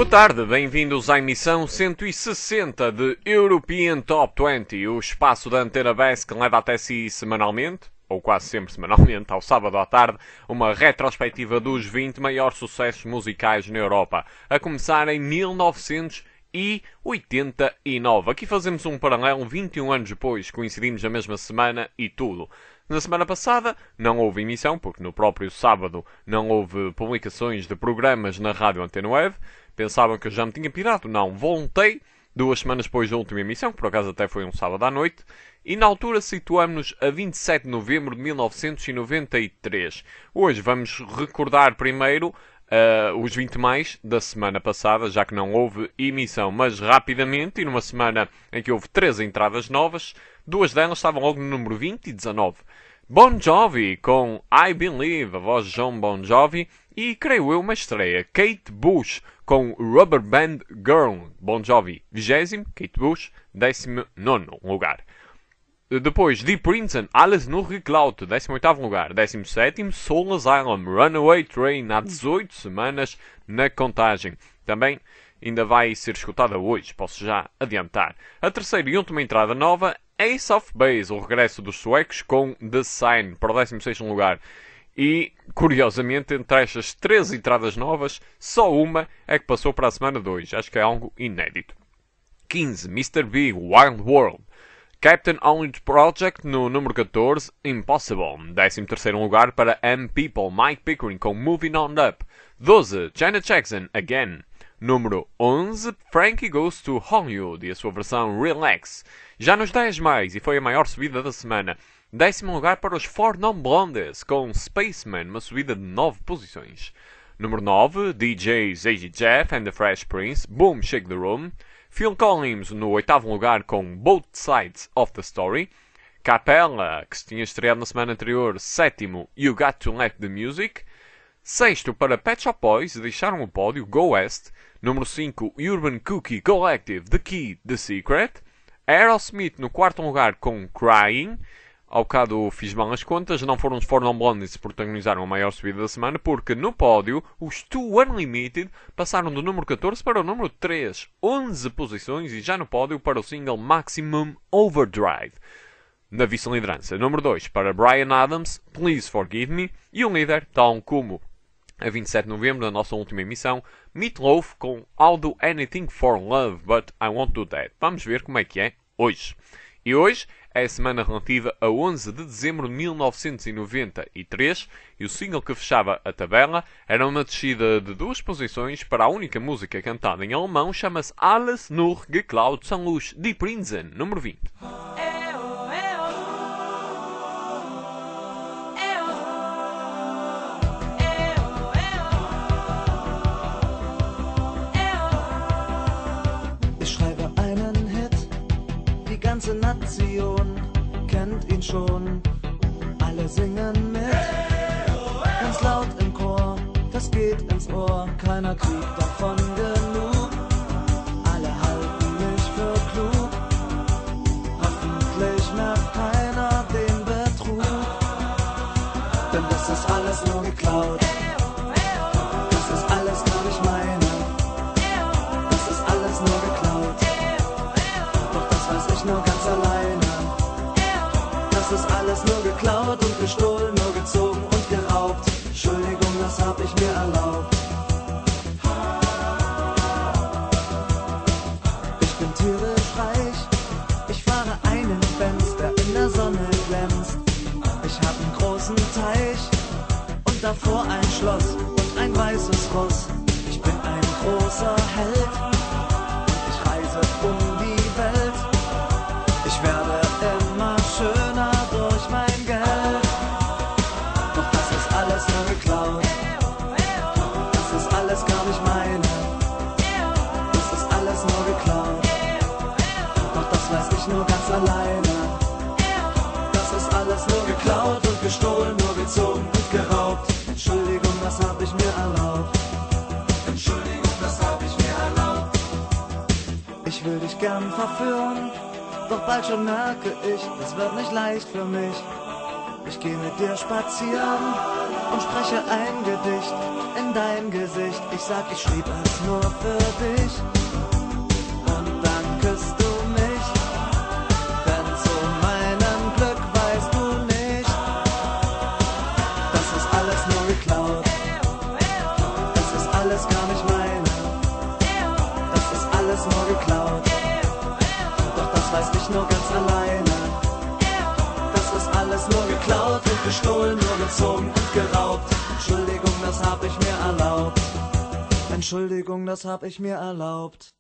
Boa tarde, bem-vindos à emissão 160 de European Top 20, o espaço da Antena Bass que leva até si semanalmente, ou quase sempre semanalmente, ao sábado à tarde, uma retrospectiva dos 20 maiores sucessos musicais na Europa, a começar em 1989. Aqui fazemos um paralelo 21 anos depois, coincidimos na mesma semana e tudo. Na semana passada não houve emissão, porque no próprio sábado não houve publicações de programas na Rádio Antena Web. Pensavam que eu já me tinha pirado? Não, voltei 2 semanas depois da última emissão, que por acaso até foi um sábado à noite, e na altura situamos-nos a 27 de novembro de 1993. Hoje vamos recordar primeiro os 20 mais da semana passada, já que não houve emissão, mas rapidamente, e numa semana em que houve 3 entradas novas, 2 delas estavam logo no número 20 e 19. Bon Jovi com I Believe, a voz de John Bon Jovi, e creio eu uma estreia, Kate Bush com Rubber Band Girl, Bon Jovi 20º, Kate Bush 19º lugar. Depois, Deep Prince, Alles nur geklaut, 18º lugar. 17º, Soul Asylum, Runaway Train, há 18 semanas na contagem. Também ainda vai ser escutada hoje, posso já adiantar. A terceira e última entrada nova, Ace of Base, o regresso dos suecos com The Sign, para o 16º lugar. E, curiosamente, entre estas 3 entradas novas, só uma é que passou para a semana 2. Acho que é algo inédito. 15, Mr. B, Wild World. Captain Only Project no número 14, Impossible. 13º lugar para M People, Mike Pickering com Moving On Up. 12, Janet Jackson, Again. Número 11, Frankie Goes to Hollywood e a sua versão Relax. Já nos 10 mais, e foi a maior subida da semana. 10º lugar para os Four Non Blondes com Spaceman, uma subida de 9 posições. Número 9, DJ ZZ Jeff and the Fresh Prince, Boom Shake the Room. Phil Collins no 8º lugar com Both Sides of the Story. Capella, que se tinha estreado na semana anterior, 7º, You Got to Let the Music. 6º para Pet Shop Boys, deixaram o pódio, Go West. Número 5, Urban Cookie Collective, The Key, The Secret. Aerosmith no 4º lugar com Crying. Ao bocado fiz mal as contas, não foram os Four Non Blondes que protagonizaram a maior subida da semana, porque no pódio os Two Unlimited passaram do número 14 para o número 3, 11 posições, e já no pódio para o single Maximum Overdrive. Na vice-liderança, número 2 para Bryan Adams, Please Forgive Me, e o líder, tal como a 27 de novembro, da nossa última emissão, Meat Loaf com I'll Do Anything for Love, But I Won't Do That. Vamos ver como é que é hoje. E hoje é a semana relativa a 11 de dezembro de 1993 e o single que fechava a tabela era uma descida de 2 posições para a única música cantada em alemão, chama-se Alles nur geklaut, são os Die Prinzen, número 20. Die ganze Nation kennt ihn schon, alle singen mit, ganz laut im Chor, das geht ins Ohr, keiner kriegt davon genug, alle halten mich für klug, hoffentlich merkt keiner den Betrug, denn das ist alles nur geklaut, das ist alles gar nicht meine, das ist alles nur geklaut. Nur ganz alleine. Das ist alles nur geklaut und gestohlen, nur gezogen und geraubt. Entschuldigung, das hab ich mir erlaubt. Ich bin tierisch reich, ich fahre einen Benz, der in der Sonne glänzt. Ich hab einen großen Teich und davor ein Schloss und ein weißes Ross. Ich bin ein großer Held und ich reise um die Welt. Ich werde immer schöner durch mein Geld. Doch das ist alles nur geklaut. Das ist alles gar nicht meine. Das ist alles nur geklaut. Doch das weiß ich nur ganz alleine. Das ist alles nur geklaut und gestohlen, nur gezogen und geraubt. Entschuldigung, das hab ich mir erlaubt. Entschuldigung, das hab ich mir erlaubt. Ich will dich gern verführen, doch bald schon merke ich, es wird nicht leicht für mich. Ich geh mit dir spazieren und spreche ein Gedicht. in dein Gesicht. Ich sag, ich schrieb es nur für dich. Und dann küsst du mich. Denn zu meinem Glück weißt du nicht, das ist alles nur geklaut. Das ist alles gar nicht meine. Das ist alles nur geklaut. Doch das weiß ich nur ganz alleine. Das ist alles nur geklaut und gestohlen, nur gezogen und geraubt. Entschuldigung, das hab ich mir erlaubt. Entschuldigung, das hab ich mir erlaubt.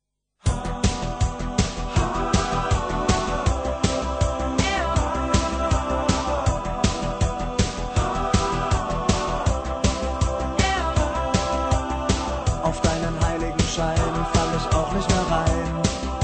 Auf deinen heiligen Schein fall ich auch nicht mehr rein.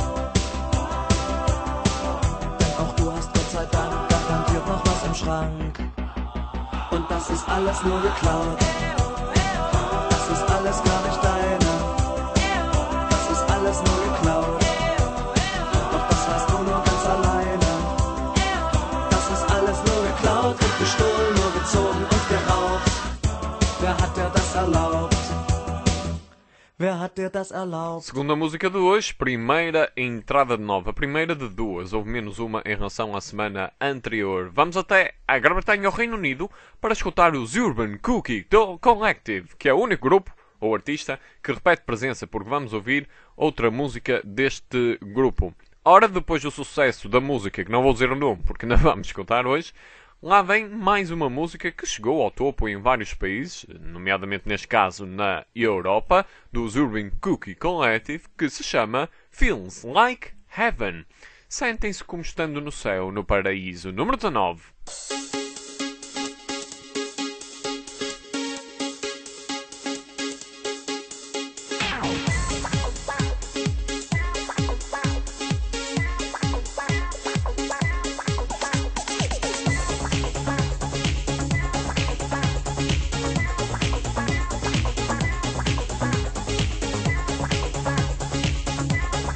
Denn auch du hast Gott sei Dank garantiert noch was im Schrank. Und das ist alles nur geklaut. Das ist alles gar nicht deine. Das ist alles nur geklaut. Doch das weißt du nur ganz alleine. Das ist alles nur geklaut und gestohlen, nur gezogen und geraubt. Wer hat dir das erlaubt? Wer hat dir das erlaubt? Segunda música de hoje, primeira entrada de nova. Primeira de duas, houve menos uma em relação à semana anterior. Vamos até à Grã-Bretanha, ao Reino Unido, para escutar os Urban Cookie Collective, que é o único grupo ou artista que repete presença, porque vamos ouvir outra música deste grupo. Ora, depois do sucesso da música, que não vou dizer o nome, porque não vamos escutar hoje, lá vem mais uma música que chegou ao topo em vários países, nomeadamente neste caso na Europa, dos Urban Cookie Collective, que se chama Feels Like Heaven. Sentem-se como estando no céu, no paraíso. Número 19.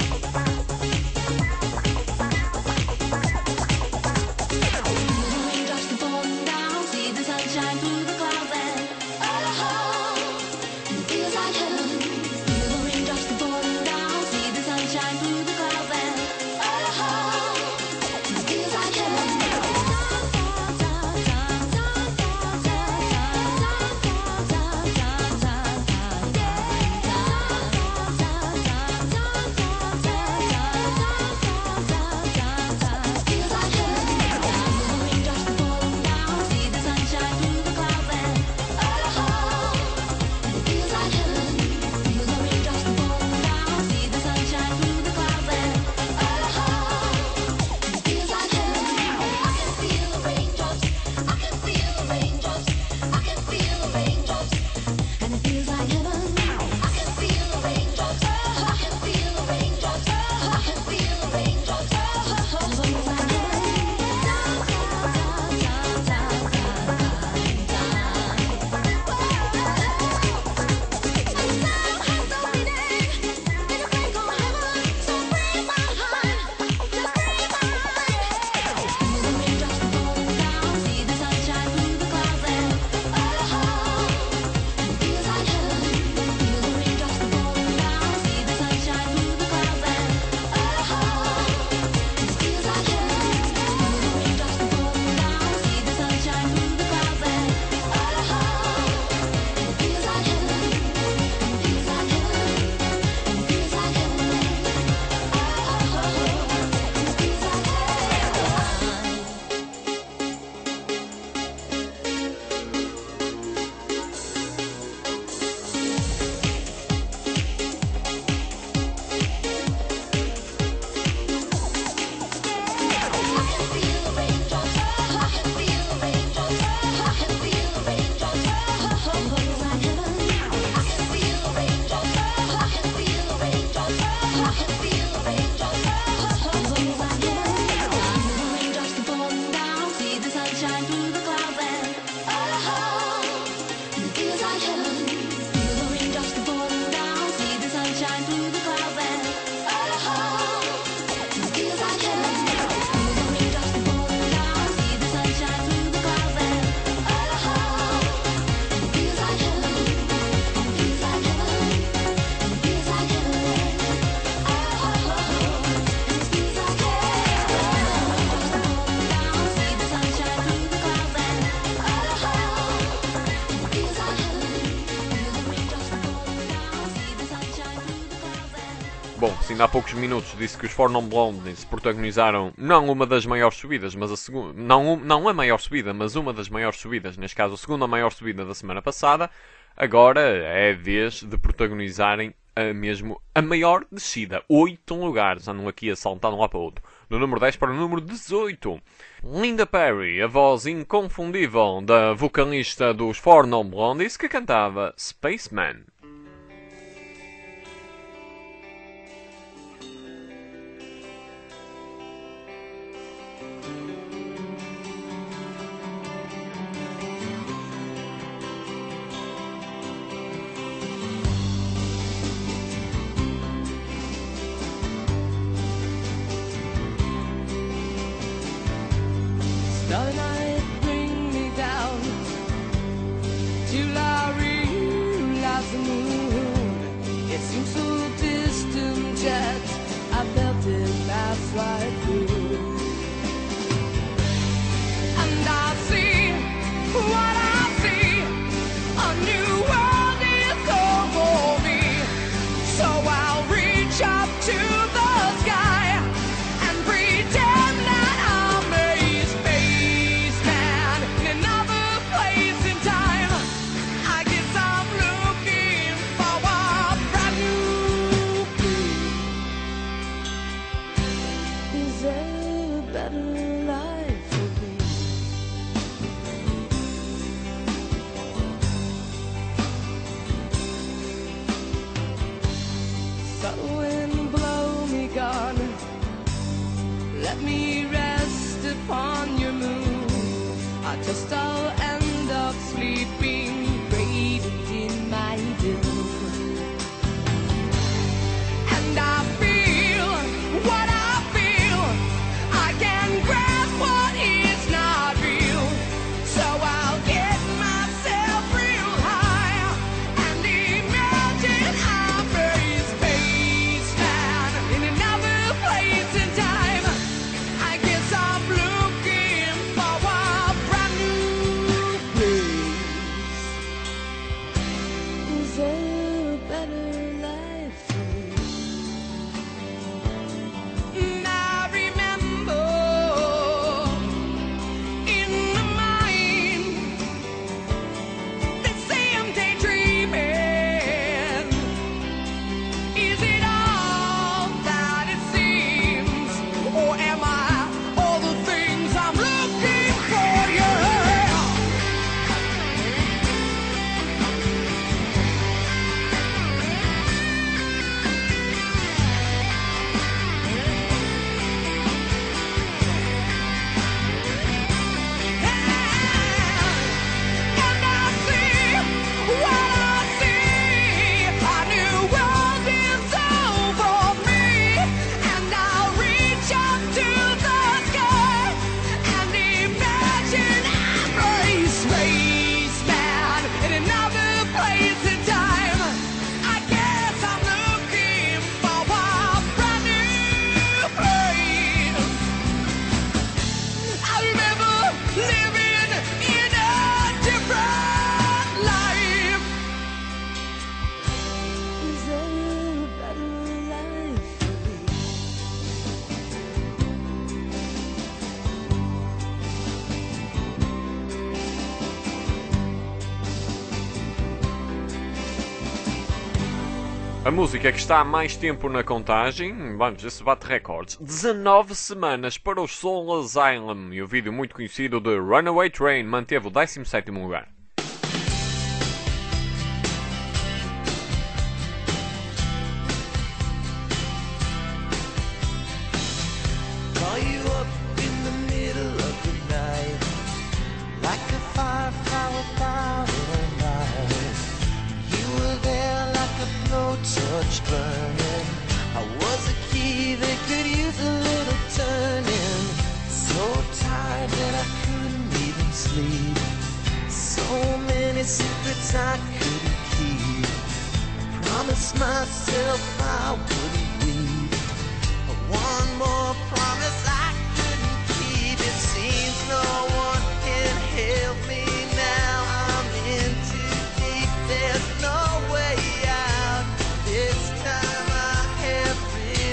Just Podcast, ainda há poucos minutos, disse que os Four Non Blondes protagonizaram não uma das maiores subidas, mas a segunda, não a maior subida, mas uma das maiores subidas, neste caso a segunda maior subida da semana passada. Agora é a vez de protagonizarem a maior descida. 8 lugares, andam aqui a saltar de um lado para o outro. Do número 10 para o número 18. Linda Perry, a voz inconfundível da vocalista dos Four Non Blondes, que cantava Spaceman. Starry night, bring me down till I realize the moon. It seems so distant yet I felt it last right through. And I see what I see, a new world is over me. So I'll reach up to the sky and pretend that I'm a spaceman in another place in time. I guess I'm looking for a brand new place. Is there a better life for me? South wind blow me gone, let me rest upon your moon. I trust I'll end up sleeping radiant in my doom. And I feel what I feel, I can grasp what is not real. So I'll get myself real high and imagine I'm a spaceman in another place in time. I guess I'm looking for a brand new place. Is there a better life for me? And I remember in the mind they say I'm daydreaming. Is it all that it seems, or am I all the things I'm looking for? Yeah. And I see what I see, a new world is over me. And I'll reach up to the sky and imagine I'm a spaceman in another place in time. I guess I'm looking for a brand new place. I remember living in a different life. Is there a better life for me? A música que está há mais tempo na contagem, vamos ver se bate recordes. 19 semanas para os Soul Asylum, e o vídeo muito conhecido de Runaway Train manteve o 17º lugar. Call you up in the middle of the night, like a firefly without a light. You were there like a blowtorch burning. I was a key that could use a little turning. So tired that I couldn't even sleep. So many secrets I couldn't keep. I promised myself I wouldn't leave. One more promise I couldn't keep. It seems no one can help me now. I'm in too deep. There's no way out. This time I have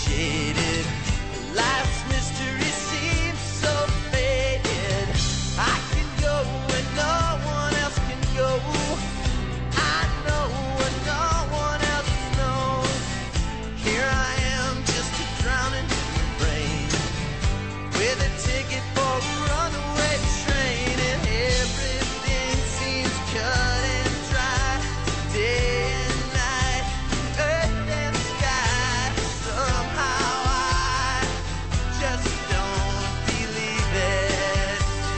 jaded. Life's mystery seems so faded. I can go where no one else can go. I know what no one else knows. Here I am, just a drowning in the rain, with a ticket for a runaway train, and everything seems cut and dry. Day and night, earth and sky. Somehow I just don't believe it.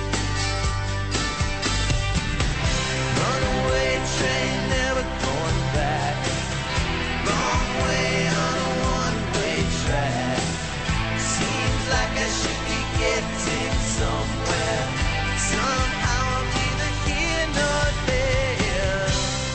Runaway train, never going back. Wrong way on a one-way track. Seems like I should be getting somewhere. Somehow I'm neither here nor there.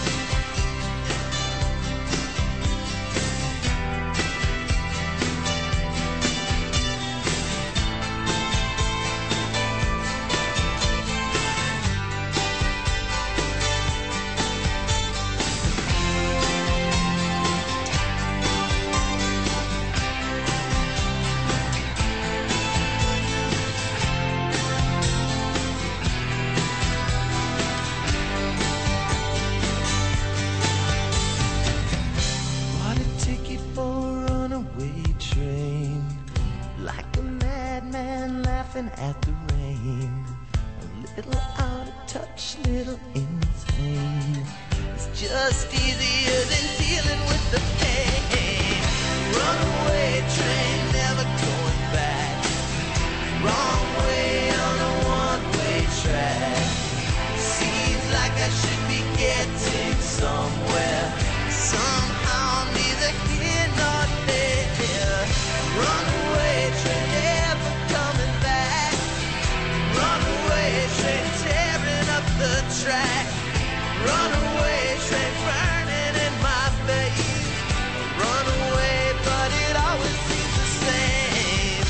Bought a ticket for a runaway train, like a madman laughing at the rain. A little out of touch, little insane. It's just easier than dealing with the pain. Runaway train, never going back. Wrong way on a one-way track. Seems like I should be getting somewhere. Somehow I'm neither here nor there. Runaway train, never coming back. Runaway train, tearing up the track. Runaway train, burning in my face. Runaway, but it always seems the same.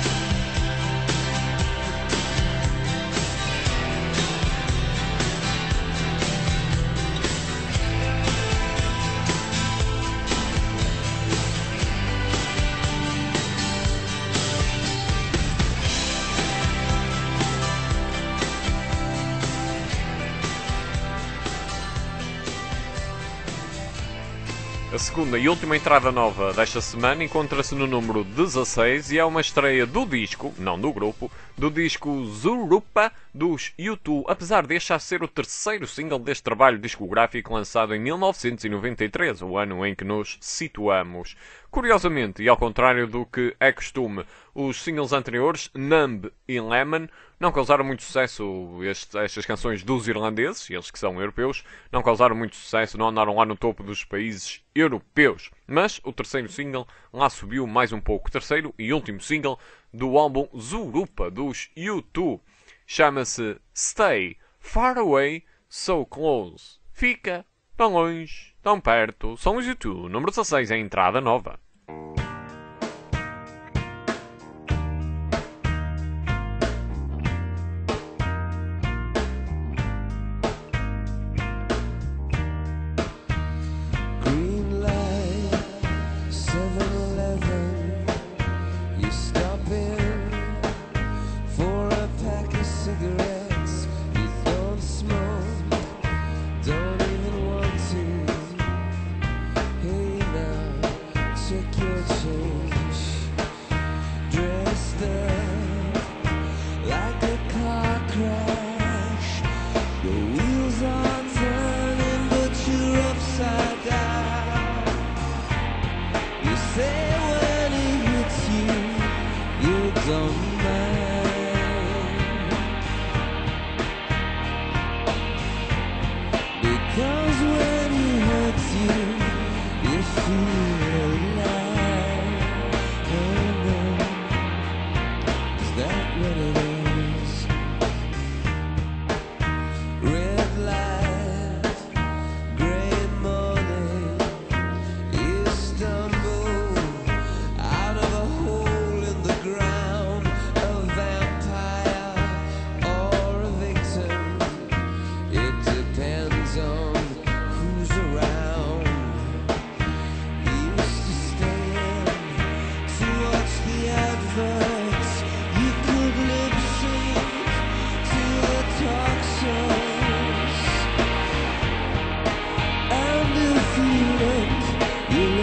A segunda e última entrada nova desta semana encontra-se no número 16 e é uma estreia do disco, não do grupo, do disco Zooropa dos U2, apesar deste já ser o terceiro single deste trabalho discográfico lançado em 1993, o ano em que nos situamos. Curiosamente, e ao contrário do que é costume, os singles anteriores, Numb e Lemon, não causaram muito sucesso. Estas canções dos irlandeses, eles que são europeus, não causaram muito sucesso, não andaram lá no topo dos países europeus. Mas o terceiro single lá subiu mais um pouco. Terceiro e último single do álbum Zooropa dos U2. Chama-se Stay Far Away, So Close. Fica tão longe, tão perto. São os U2, número 16, a entrada nova. Green light, 7-Eleven. You stop in for a pack of cigarettes. You don't smoke, don't even want to. Hey now, check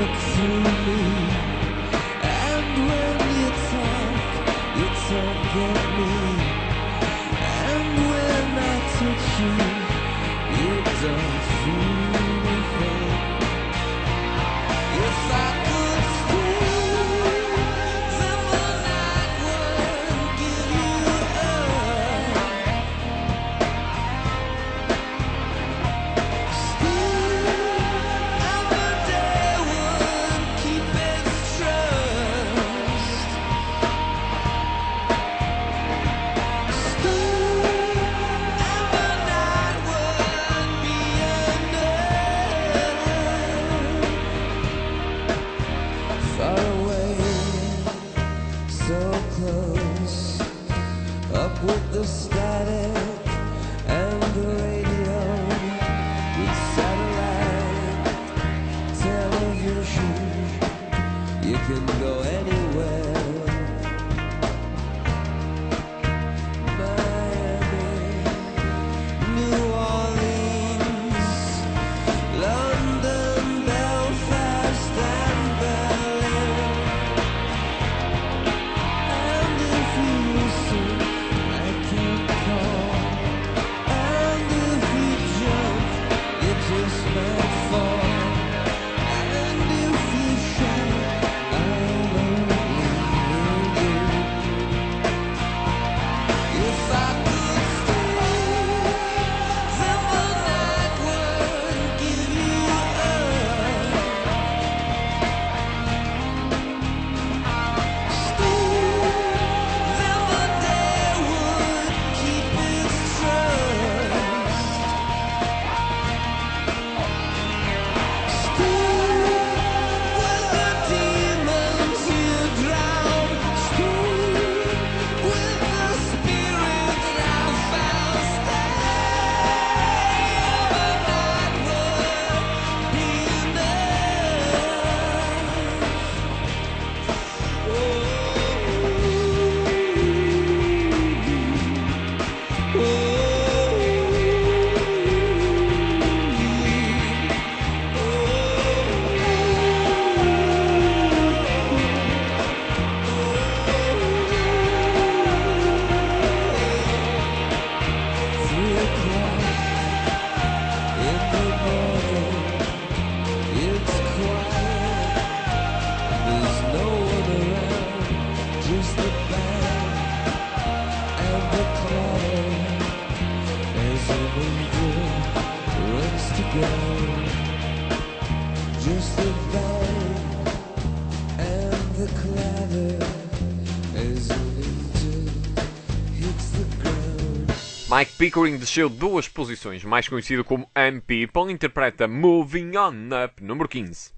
look through me. And when you talk at me. And when I touch you, you don't feel anything. If I could stay, then the night would give you up. Still, and the day would keep its trust. Still, and the night would be enough. Far away, so close, up with the static and the radio, with satellite television, you can go anywhere. Miami, New Orleans, London, Belfast and Berlin. And if you listen, I can call. And if you jump, you just might fall. And if you shout, I'll only hear you. If I could stay, then the night would give you up. Still, then the day would keep its trust. Still, with the demons you drown. Still, with the spirits I found. Stay, the night would be just the band and the clatter as an angel runs to ground. Just the band and the clatter as an angel hits the ground. Mike Pickering desceu 2 posições, mais conhecido como M-People, interpreta Moving On Up, número 15.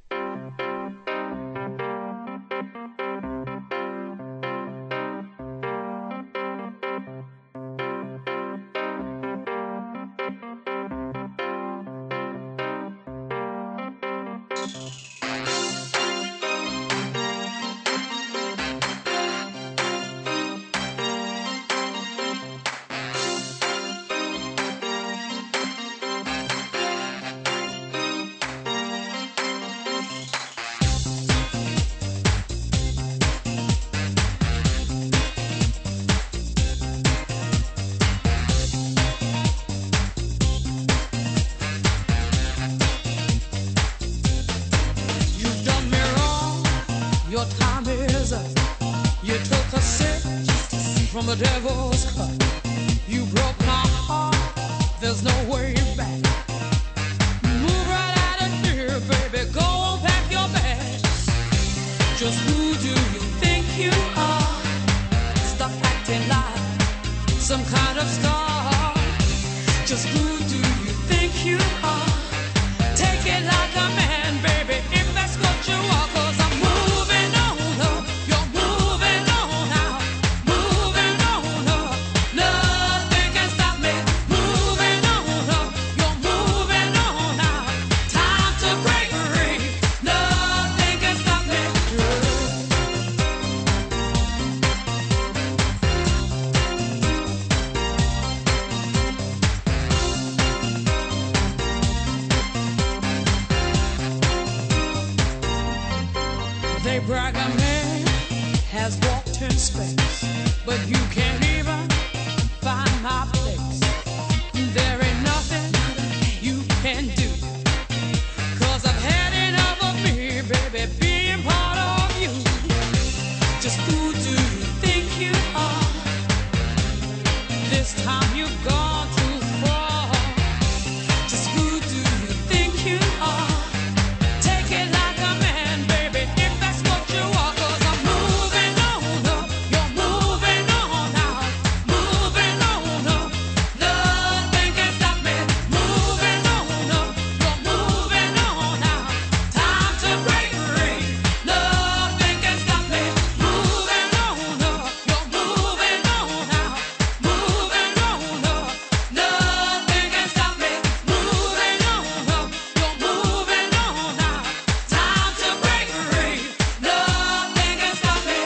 You've done me wrong, your time is up. You took a sip from the devil's cup. You broke my heart, there's no way back. Move right out of here, baby, go on, pack your bags. Just who do you think you are? Stop acting like some kind of star. Just who do you think you are? Take it like a man, baby, if that's what you are. 'Cause I'm moving on up, you're moving on out. Moving on up, They brag a man has walked in space, but you can't even find my place. There ain't nothing you can do, 'cause I've had enough of me, baby, being part of you. Just who do you think you are? This time you've gone too far. Just who do you think you are? Take it like a man, baby, if that's what you are. 'Cause I'm moving on up, you're moving on out, moving on up. Nothing can stop me. Moving on up, you're moving on out. Time to break free. Nothing can stop me. Moving on up, you're moving on out, moving on up. Nothing can stop me. Moving on up, you're moving on out. Time to break free. Nothing can stop me.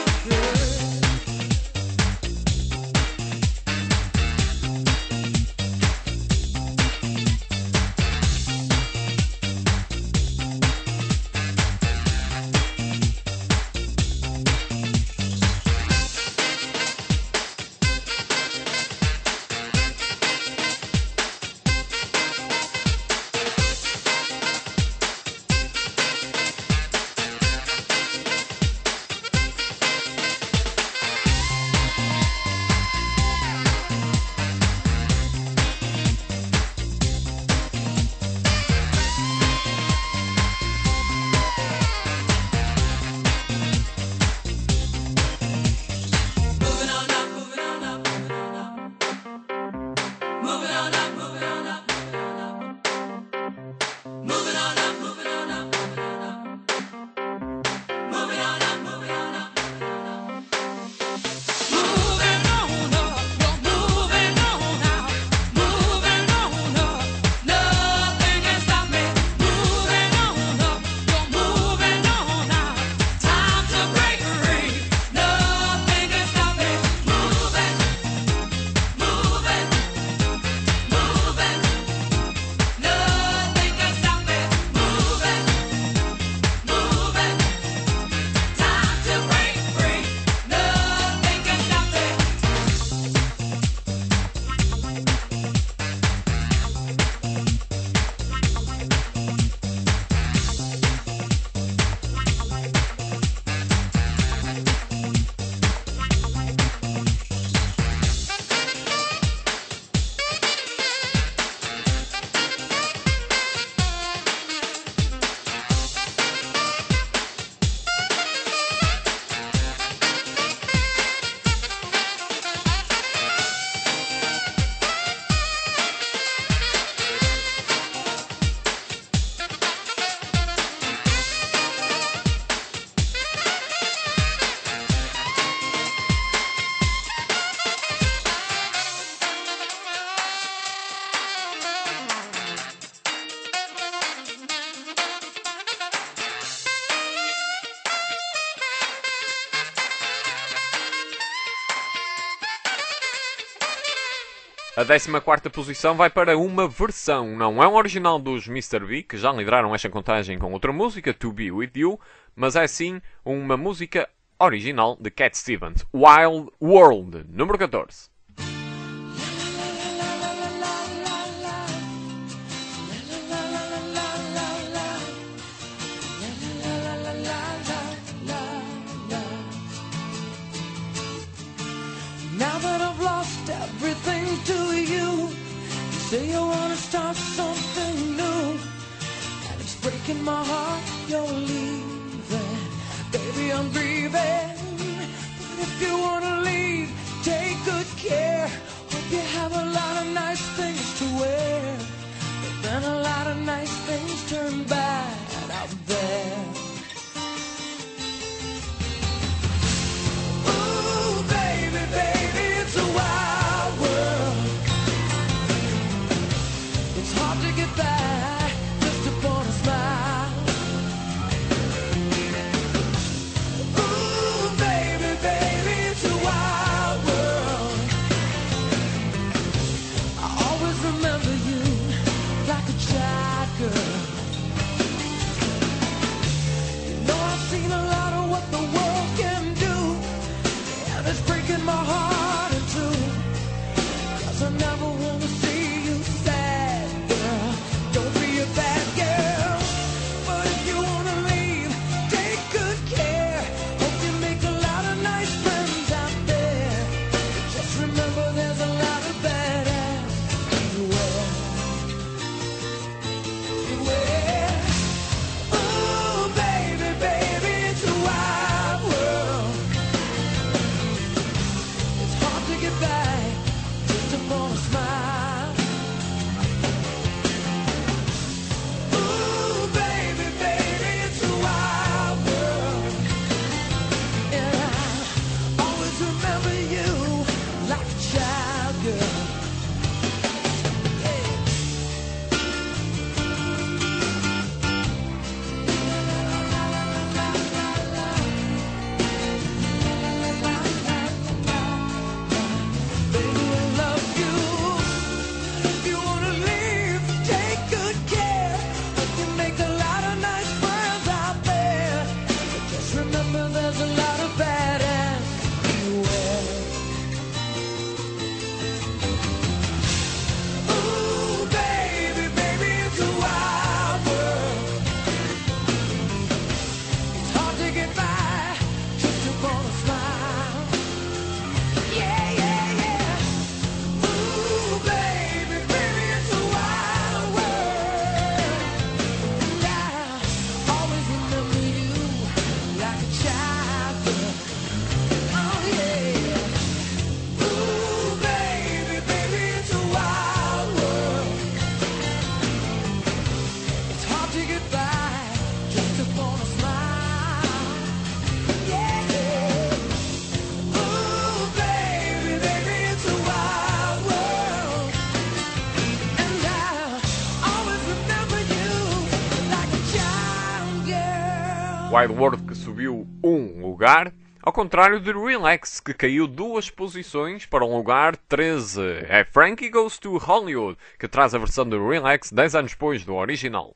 Moving on up, moving on up, moving on up. Moving on up, moving on up, moving on up. Moving on up, moving on up, moving on up. Moving on up, moving on up, moving on up. Moving on up, you're moving on out. Moving on up, nothing can stop me. Moving on up, you're moving on out. Time to break free. Nothing can stop me. Moving, moving, moving. Nothing can stop me. Moving, moving. Time to break free. Nothing can stop me. A 14ª posição vai para uma versão. Não é um original dos Mr. B, que já lideraram esta contagem com outra música, To Be With You, mas é sim uma música original de Cat Stevens, Wild World, número 14. Now that I've lost everything to you, you say you wanna start something new, and it's breaking my heart you're leaving. Baby, I'm grieving, but if you wanna leave, take good care. Hope you have a lot of nice things to wear, but then a lot of nice things turn bad out there. Ooh, baby, baby, it's a wild world. It's hard to get by just upon a smile. Ooh, baby, baby, it's a wild world. I always remember you like a child girl. Wild World, que subiu um lugar, ao contrário de Relax, que caiu 2 posições para um lugar 13. É Frankie Goes to Hollywood, que traz a versão de Relax 10 anos depois do original.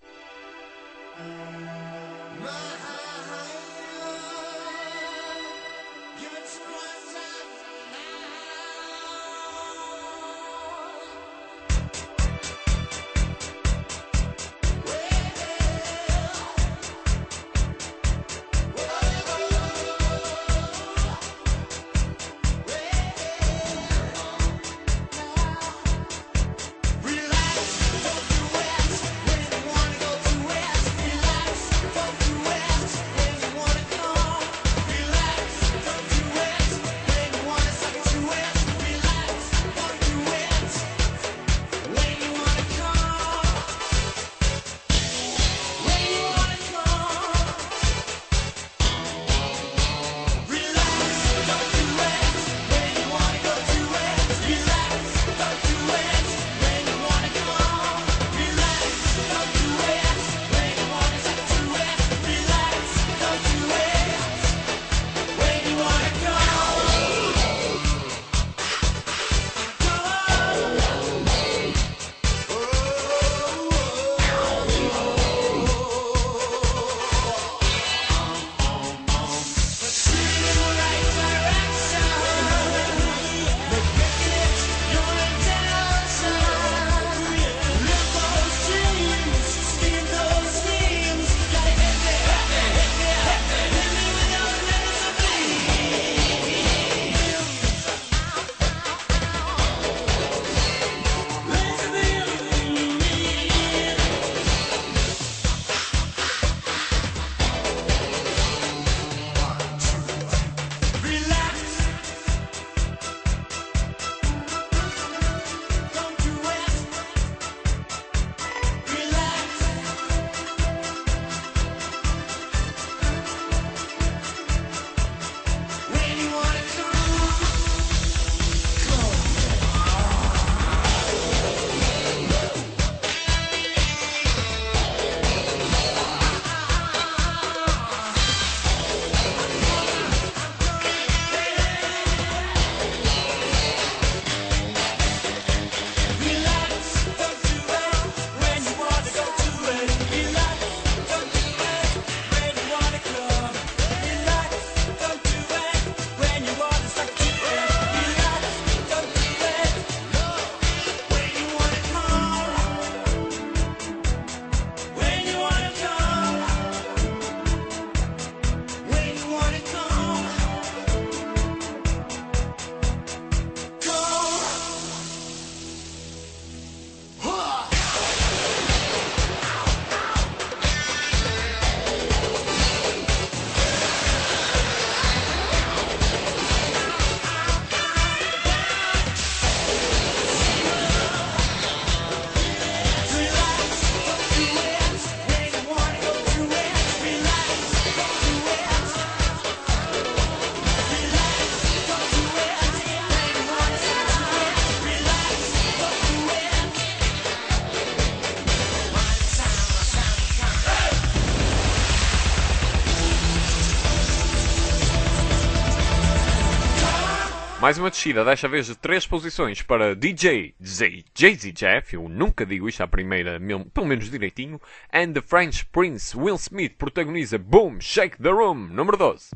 Mais uma descida, desta vez de 3 posições para DJ Jay-Z Jeff, eu nunca digo isto à primeira, pelo menos direitinho, and the French Prince Will Smith protagoniza Boom, Shake the Room, número 12.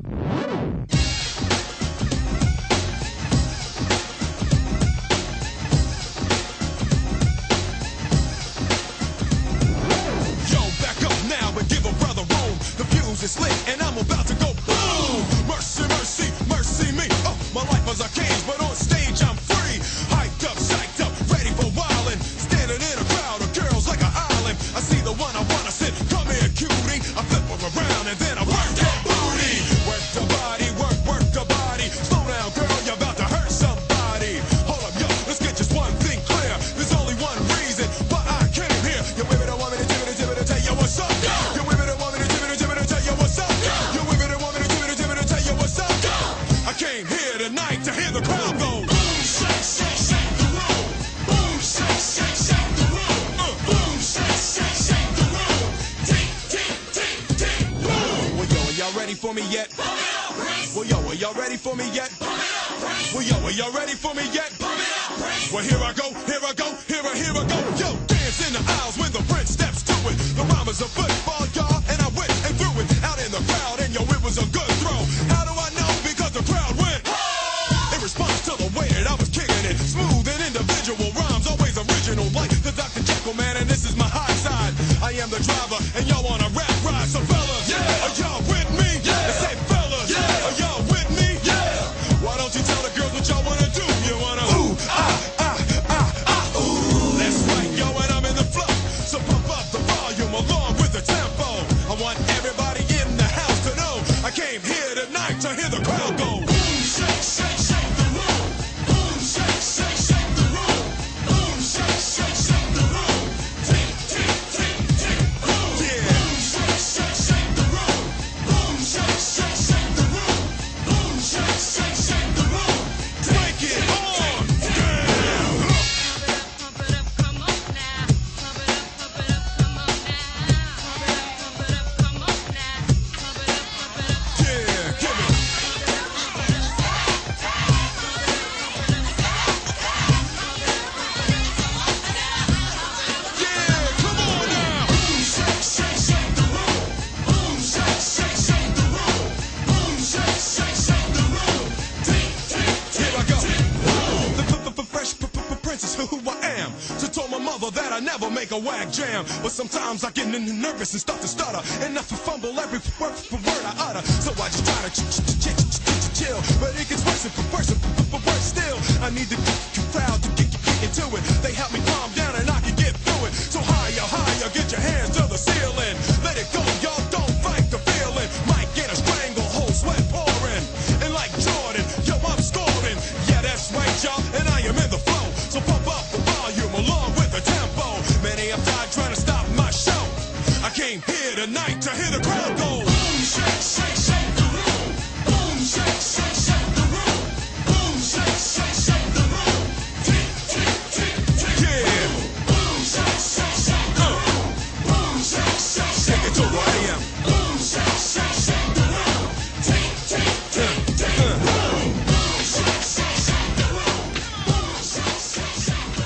Is lit and I'm about to go boom. Mercy, mercy, mercy me. Oh, my life was a cage, but on stage I'm free. Hyped up, psyched up, ready for wildin'. Standing in a crowd of girls like an island. I see the one I wanna sit. Come here, cutie. I flip her around and then I work that booty. Work the body, work the body. Slow down, girl, you're about to hurt somebody. Hold up, yo, let's get just one thing clear. There's only one reason why I came here. Your women don't want me to tell you what's up. Your women don't want me to tell you what's up. Your women y'all ready for me yet? Well, yo, are y'all ready for me yet? Well, yo, are y'all ready for me yet? Well, here I go, here I go, here I go. Yo, dance in the aisles when the prince steps to it. The rhyme is a football, y'all, and I went and threw it out in the crowd, and yo, it was a good throw. How do I know? Because the crowd went in response to the way that I was kicking it. Smooth and individual rhymes, always original, like the Dr. Jekyll man, and this is my high side. I am the driver, and y'all on a rap ride. So fellas, are y'all with me? I say fellas, are y'all with me? Why don't you tell the girls what y'all wanna do? You wanna ooh, ooh. That's right, yo, and I'm in the flow. So pump up the volume along with the tempo. I want everybody in the house to know I came here tonight to hear the crowd go. Boom, shake, shake, shake the room. Boom, shake, shake, shake the room. Boom, shake, shake, shake the room. Tick, tick, tick, tick, boom. Yeah. Boom, shake, shake, shake the room. Boom, shake, shake, shake the room. Boom, shake, shake, shake the room. Break it on down. Pump it up, come on now. Pump it up, come on now. Pump it up, come on now. Pump it up. Yeah, give it. Yeah, come on now. Boom, shake, shake, shake the room. Boom, shake, shake, shake the room. Boom, shake, shake, shake the room. Tick, tick, tick. Here I go. The fresh prince is who I am. So told my mother that I never make a whack jam. But sometimes I get nervous and start to stutter. And I fumble every word I utter. So I just try to chill. But it gets worse and worse still. I need the crowd to get into it. They help me calm down and I can get through it. So higher, higher, get your hands to the ceiling. Let it go, y'all, don't fight the feeling. Might get a stranglehold, sweat pouring. And like Jordan, yo, I'm scoring. Yeah, that's right, y'all, and I am in the flow. So pump up the volume along with the tempo. Many have tried trying to stop my show. I came here tonight to hear the crowd go. Boom, shake, shake, shake the room. Boom, shake, shake, shake the room. Boom, shake, shake, shake the room. Tick, tick, tick, tick. Yeah. Boom, shake, shake, shake the room. Boom, shake, shake, shake it to where I am. Boom, shake, shake, shake the room. Tick, tick, tick, tick. Boom, shake, shake, shake the room. Boom, shake, shake, shake the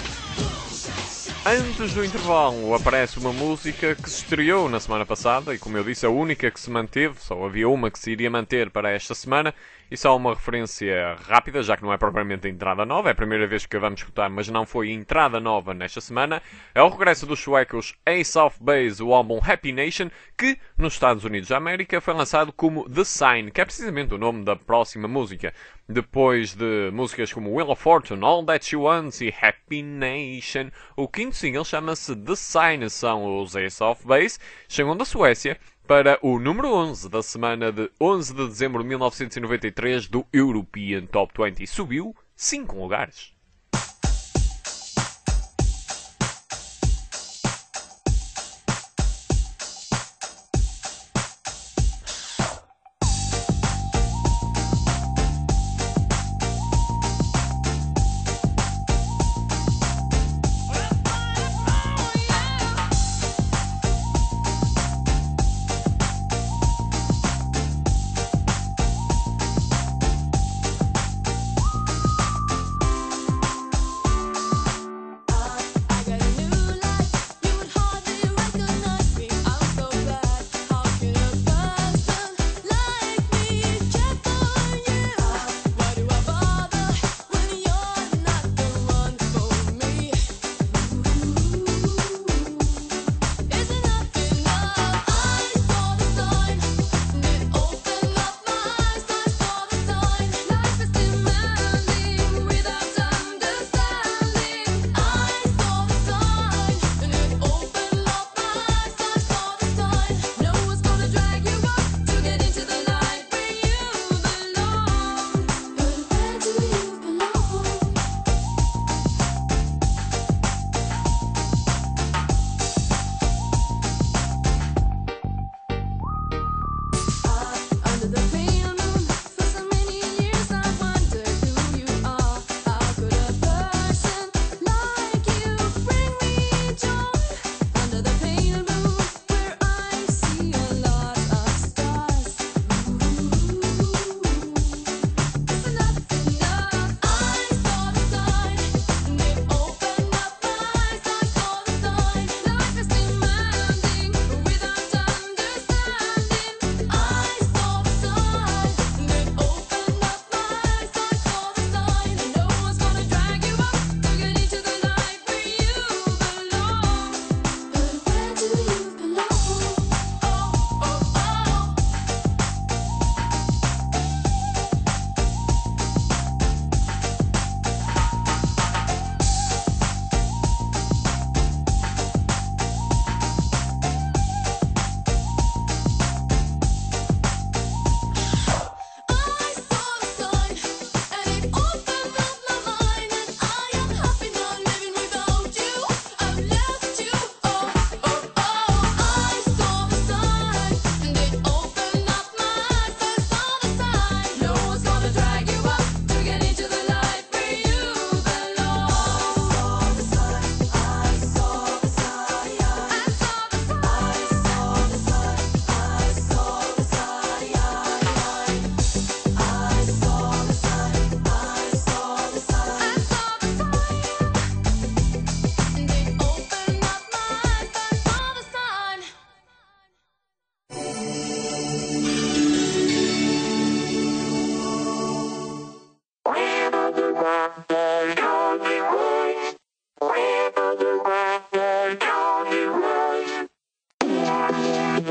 room. Antes do intervalo aparece uma música que se estreou na semana passada e, como eu disse, a única que se manteve, só havia uma que se iria manter para esta semana, e só uma referência rápida, já que não é propriamente a entrada nova, é a primeira vez que a vamos escutar, mas não foi entrada nova nesta semana, é o regresso dos suecos Ace of Base, o álbum Happy Nation, que nos Estados Unidos da América foi lançado como The Sign, que é precisamente o nome da próxima música. Depois de músicas como Wheel of Fortune, All That She Wants e Happy Nation, o quinto single chama-se The Sign, são os Ace of Base, chegam da Suécia para o número 11 da semana de 11 de dezembro de 1993 do European Top 20. Subiu 5 lugares.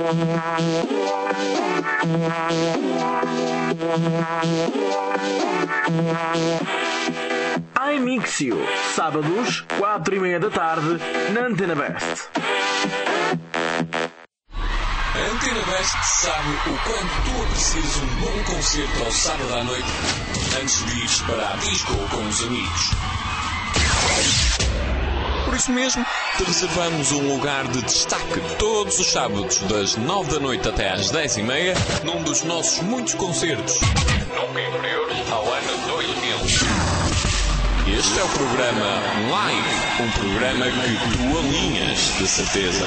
iMixio, sábados, 4:30 da tarde, na Antena Best. A Antena Best sabe o quanto tu aprecias um bom concerto ao sábado à noite antes de ires para a disco com os amigos. Por isso mesmo, te reservamos um lugar de destaque todos os sábados das 9 da noite até às 10:30 num dos nossos muitos concertos. Nunca inferiores ao ano 2000. Este é o programa Live, um programa que tu alinhas, de certeza.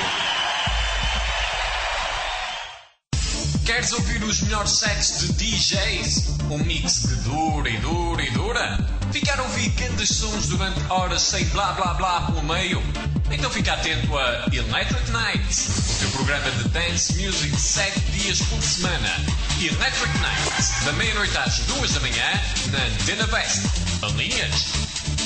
Queres ouvir os melhores sets de DJs? Um mix que dura e dura e dura? Ficar a ouvir grandes sons durante horas sem blá blá blá pelo meio? Então fica atento a Electric Nights, o teu programa de dance music 7 dias por semana. Electric Nights, da meia-noite às 2 da manhã, na Antena Best. Alinhas?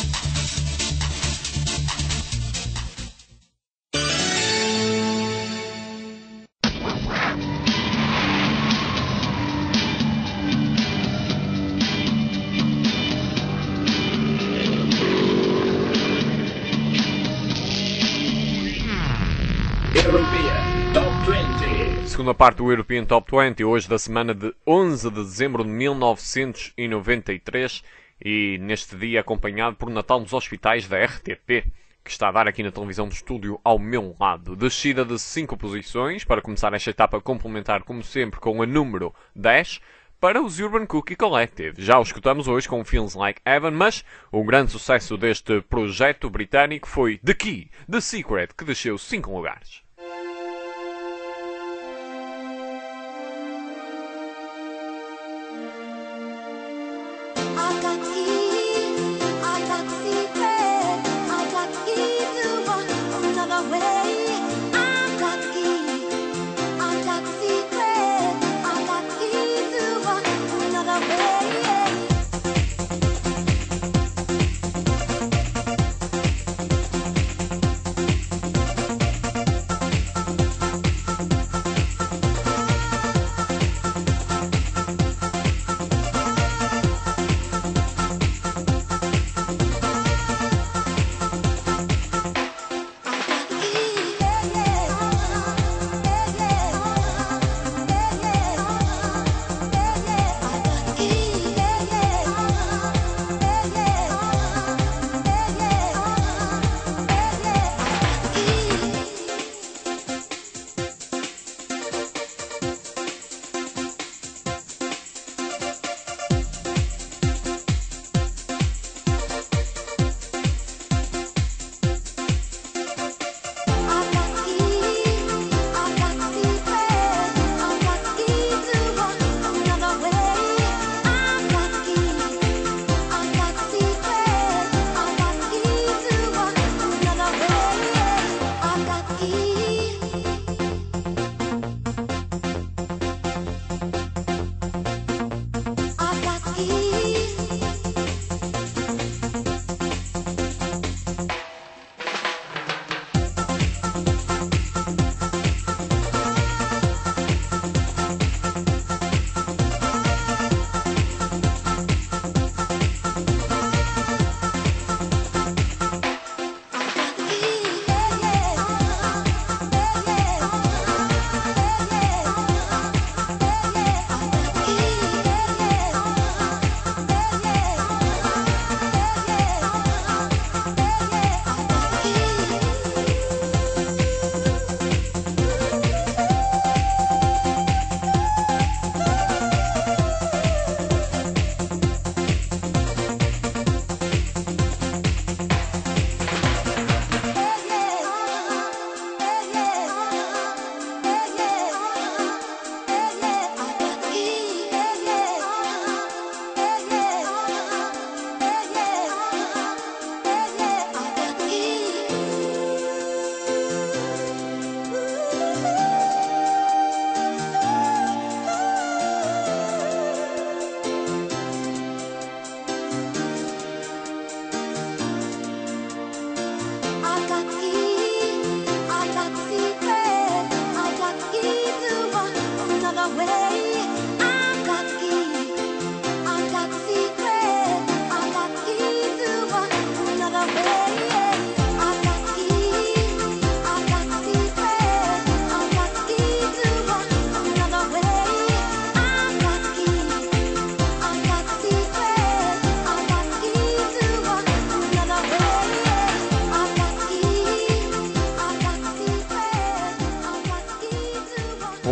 Segunda parte do European Top 20, hoje da semana de 11 de dezembro de 1993 e neste dia acompanhado por Natal nos Hospitais da RTP, que está a dar aqui na televisão do estúdio ao meu lado. Descida de 5 posições para começar esta etapa complementar, como sempre, com a número 10 para os Urban Cookie Collective. Já o escutamos hoje com Feels Like Heaven, mas o grande sucesso deste projeto britânico foi The Key, The Secret, que desceu 5 lugares.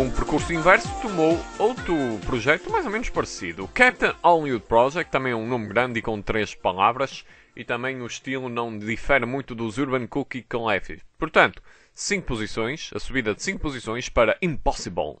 um percurso inverso, tomou outro projeto mais ou menos parecido. O Captain Hollywood Project, também é um nome grande e com 3 palavras, e também o estilo não difere muito dos Urban Cookie Collective. Portanto, 5 posições, a subida de 5 posições para Impossible.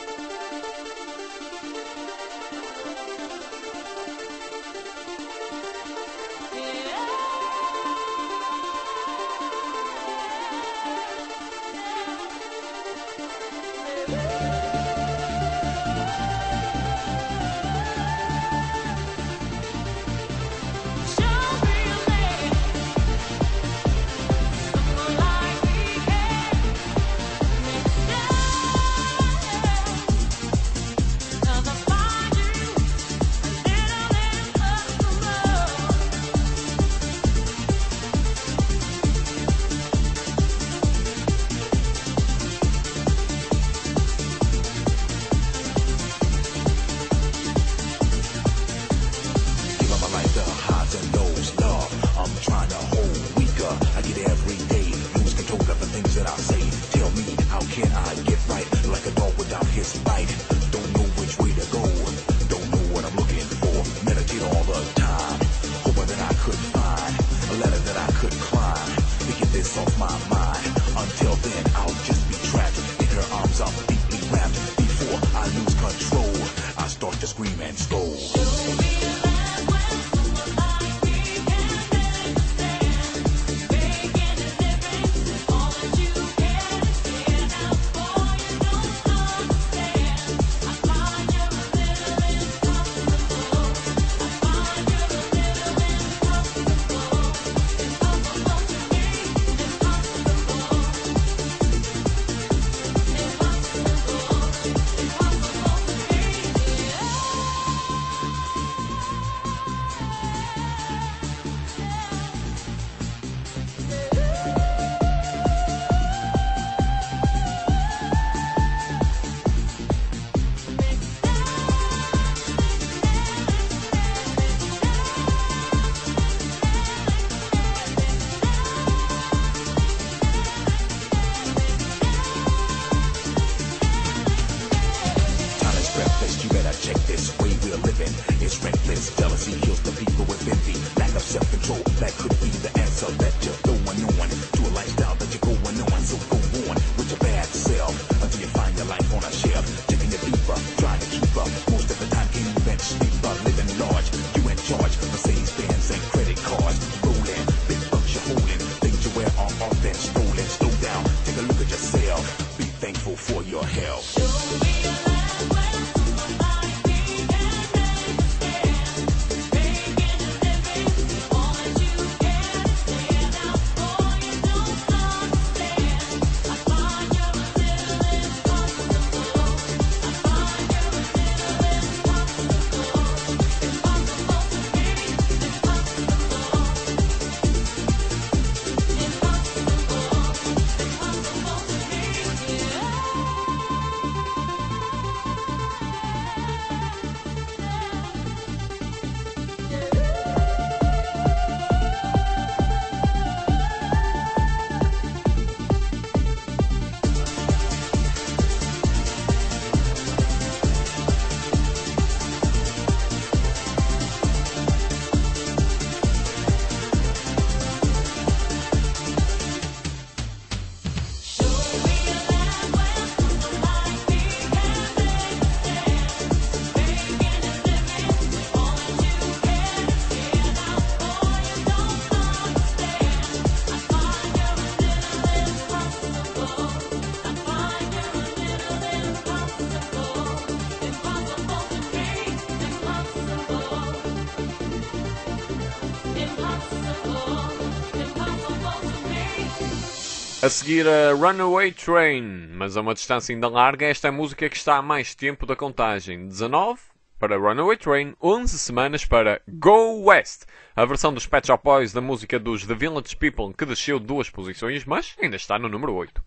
A seguir a Runaway Train, mas a uma distância ainda larga, esta é a música que está há mais tempo da contagem. 19 para Runaway Train, 11 semanas para Go West, a versão dos Pet Shop Boys da música dos The Village People, que desceu 2 posições, mas ainda está no número 8.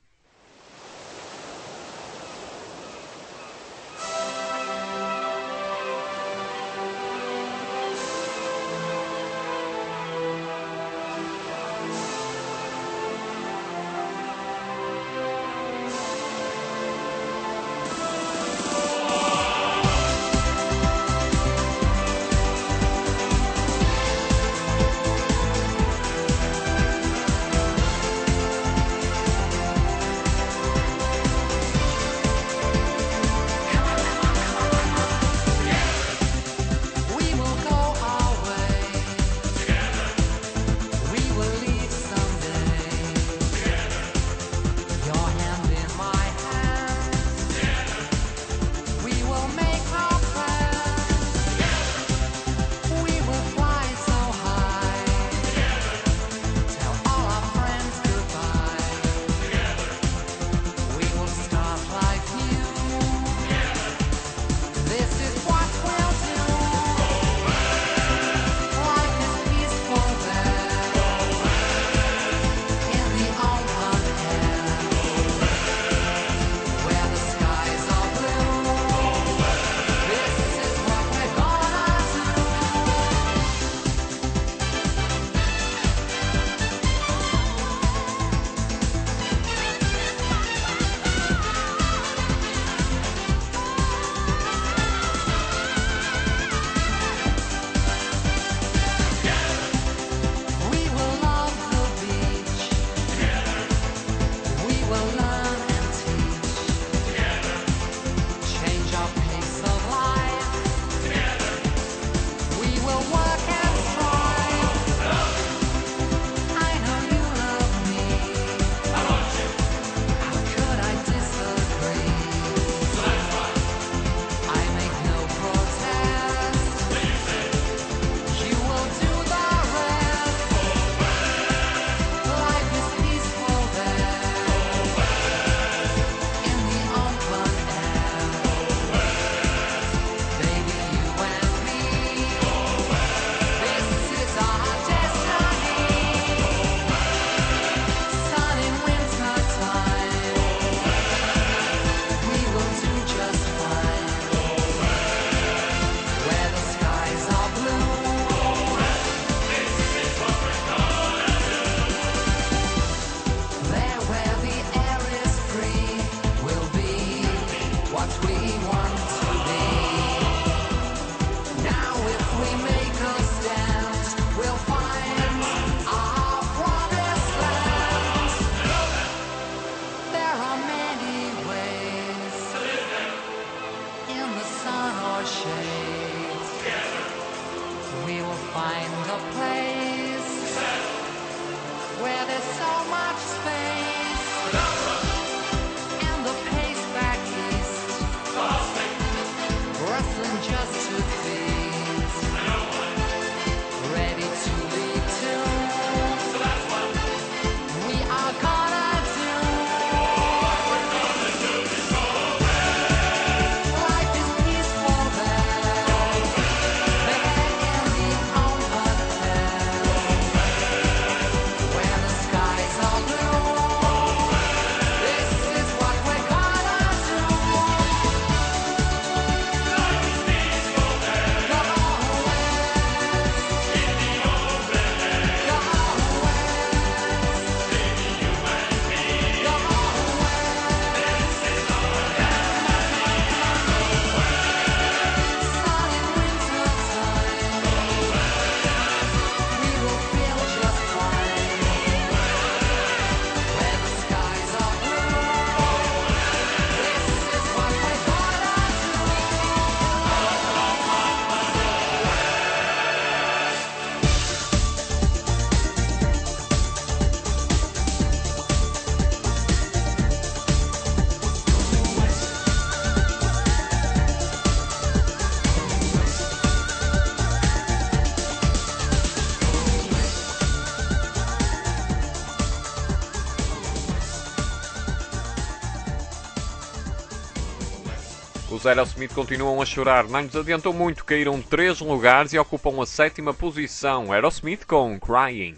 Os Aerosmith continuam a chorar, não lhes adiantou muito, caíram 3 lugares e ocupam a 7ª posição. Aerosmith com Crying.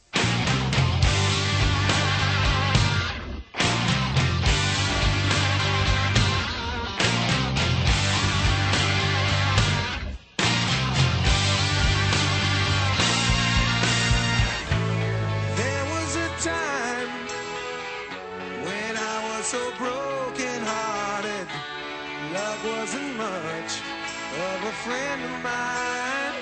There was a time when I was so broken-hearted. Love wasn't much of a friend of mine.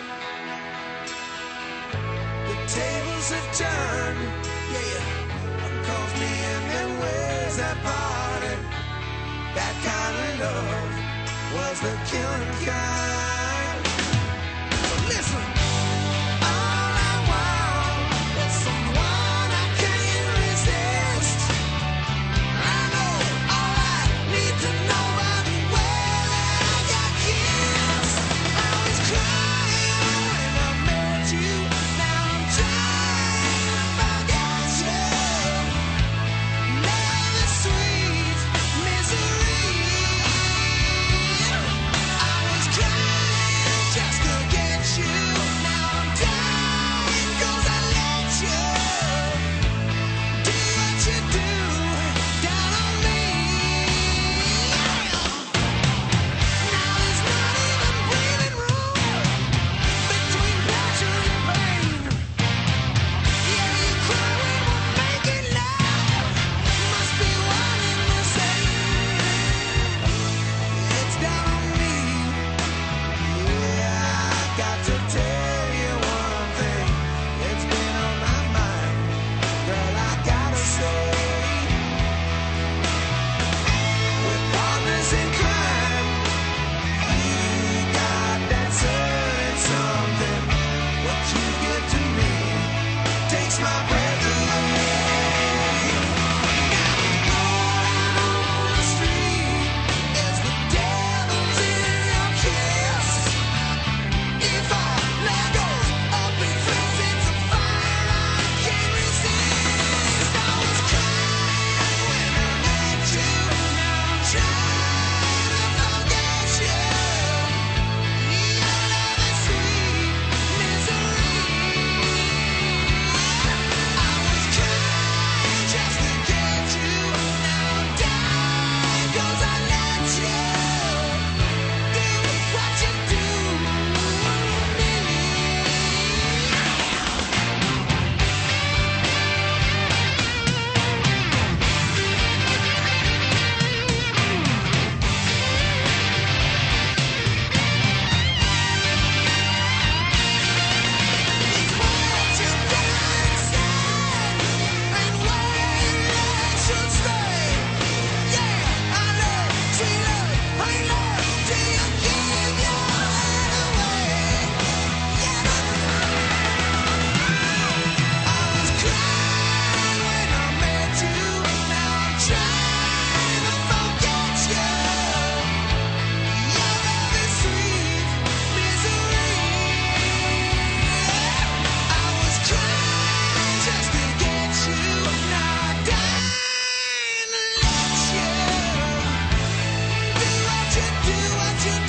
The tables have turned, yeah. Cause me and them ways have parted. That kind of love was the killing kind. So listen. All I want is someone I can't resist. I know all I need to know by the way that I got kissed. I was crying when I met you. Now I'm trying to forget you. Love is sweet misery. I was crying just to get you. Now I'm dying 'cause I let you do what you do down on me. Now there's not even breathing room between pleasure and pain. Yeah, you cry when we're making love. Must be one and the same. It's down on me. Yeah, I got to tell you one thing. It's been on my mind. Girl, I gotta say, we're partners in crime. You got that certain something. What you give to me takes my breath away. Rolling on the street is the devil's in your kiss. If I let go of it, it's a fire I can't resist. I was crying when I met you. Now I'm trying to forget you. Your love is sweet misery. I was crying just to get you. Now I'm dying 'cause I let you do what you do to me. It's what you done said, and where love should stay. Yeah, I love, sweet love, ain't love till you give your heart away. Yeah, I was crying when I met you. Now I'm trying to forget you. Your love is sweet misery. I was crying just to get you. Now I'm dying to let you do what you do, what you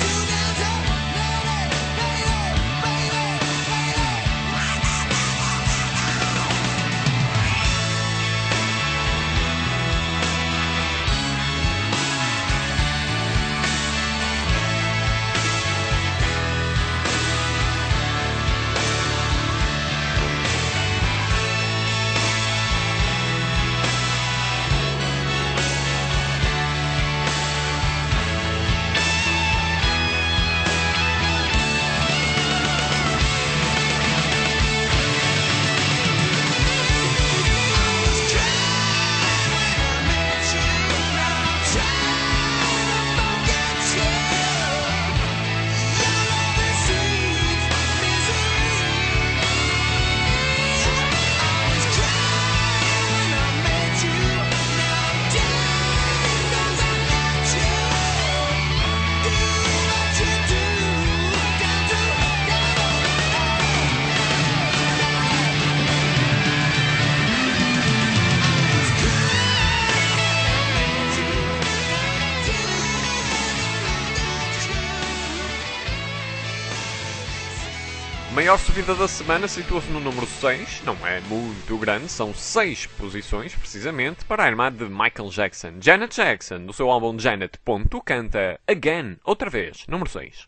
Maior subida da semana situa-se no número 6, não é muito grande, são 6 posições, precisamente, para a irmã de Michael Jackson. Janet Jackson, do seu álbum Janet. Canta Again, outra vez, número 6.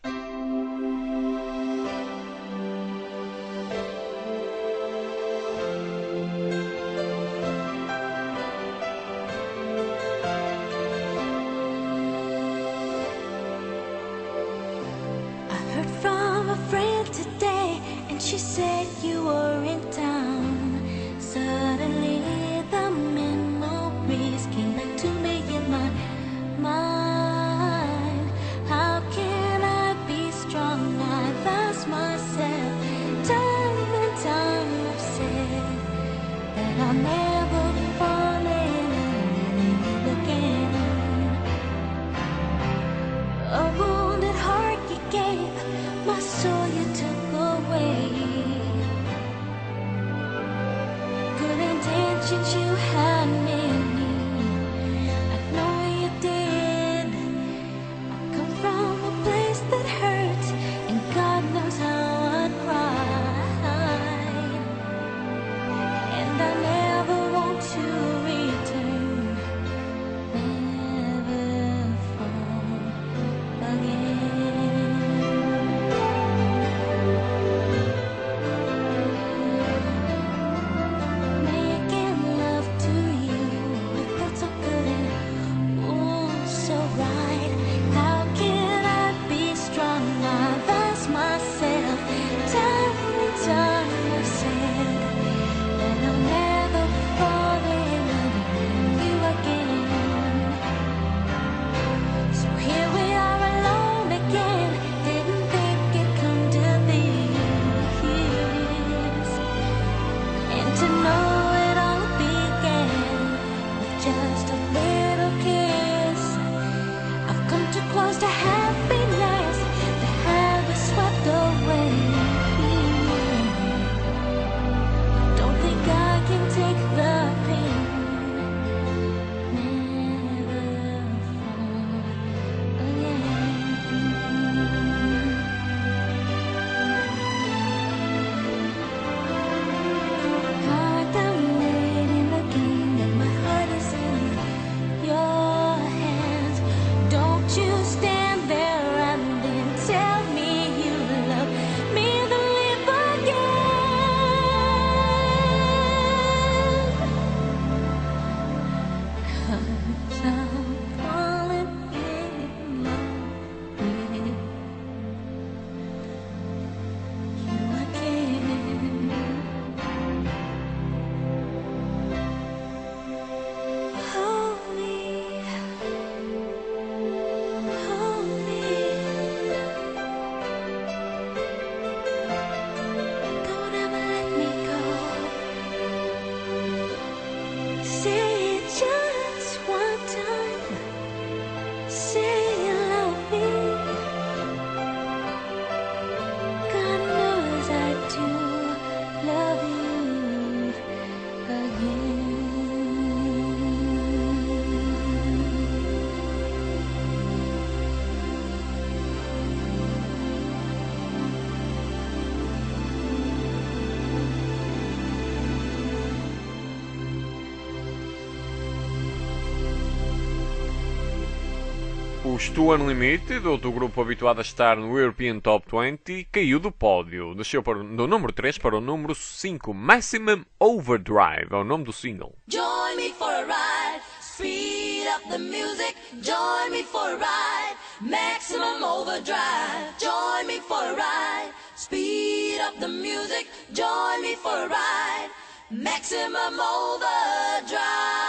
She said you were in town. Suddenly the memories came back to me in my mind. How can I be strong? I've asked myself time and time. I've said that I'll never fall in love again. A wounded heart you gave, my soul you took away. Good intentions you had many, I know you did. I come from a place that hurts, and God knows how I cried. And I never want to return, never fall again. Os Two Unlimited, outro grupo habituado a estar no European Top 20, caiu do pódio. Desceu do número 3 para o número 5. Maximum Overdrive é o nome do single. Join me for a ride, speed up the music. Join me for a ride, maximum overdrive. Join me for a ride, speed up the music. Join me for a ride, maximum overdrive.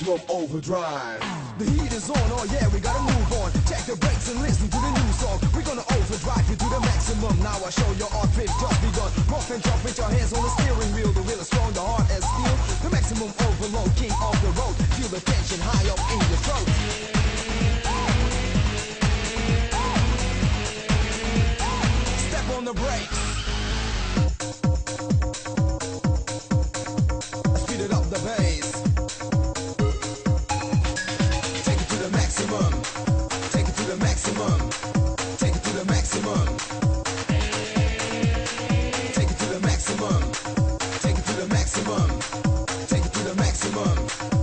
Maximum overdrive. The heat is on, oh yeah, we gotta move on. Check the brakes and listen to the new song. We're gonna overdrive you to the maximum. Now I show your art fit just begun. Rough and tough with your hands on the steering wheel. The wheel is strong, the heart as steel. The maximum overload, king of the road. Feel the tension high up in your throat. Step on the brakes. Speed it up the bass. Take it to the maximum. Take it to the maximum. Take it to the maximum. Take it to the maximum. Take it to the maximum. Take it to the maximum.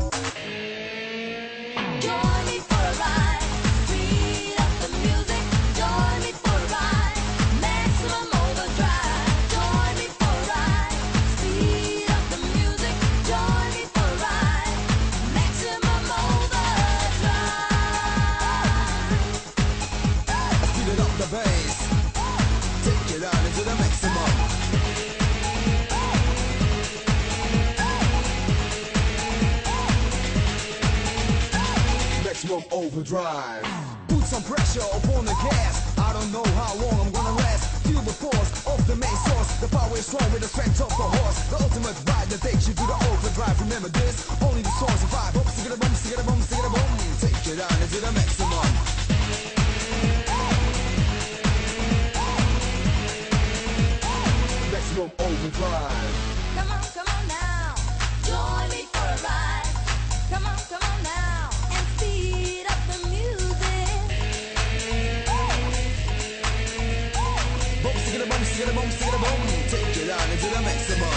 Join me for a ride. Speed up the music. Join me for a ride. Maximum overdrive. Join me for a ride. Speed up the music. Join me for a ride. Maximum overdrive. Speed it up the bass. Take it out into the maximum. Maximum overdrive. Put some pressure upon the gas. I don't know how long I'm gonna last. Feel the force of the main source. The power is strong with the strength of the horse. The ultimate ride that takes you to the overdrive. Remember this, only the source survive. Boom, stick it a boom, stick it a boom, stick it a boom. Take it out into the maximum. Maximum overdrive. Come on now. Join me for a ride. Come on now. And speed up the music. Boom, stick it a boom, stick it a boom, stick it a boom. Take it out into the maximum.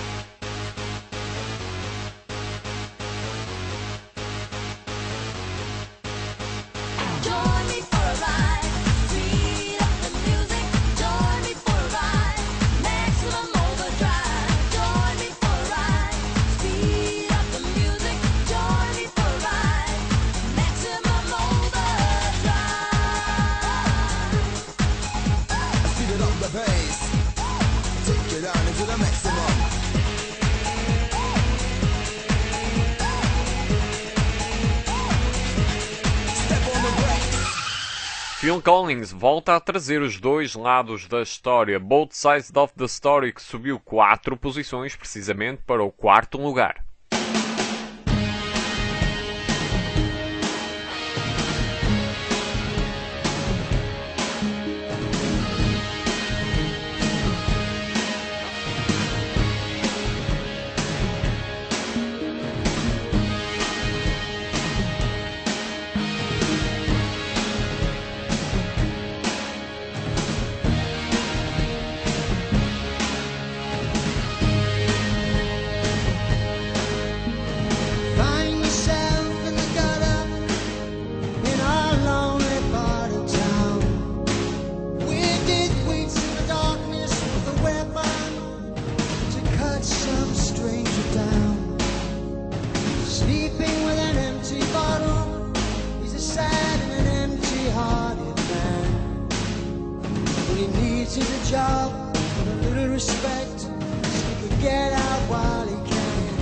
Join me for a ride. Speed up the music. Join me for a ride. Maximum overdrive. Join me for a ride. Speed up the music. Join me for a ride. Maximum overdrive. Speed it up the bass. Take it out into the maximum. Step on the brakes. Phil Collins volta a trazer os dois lados da história, Both Sides of the Story, que subiu 4 posições precisamente para o 4º lugar. Find yourself in the gutter in our lonely part of town. Wicked waits in the darkness with a weapon to cut some stranger down. Sleeping with an empty bottle, he's a sad and an empty-hearted man. But he needs a job and a little respect, so he could get out while he can.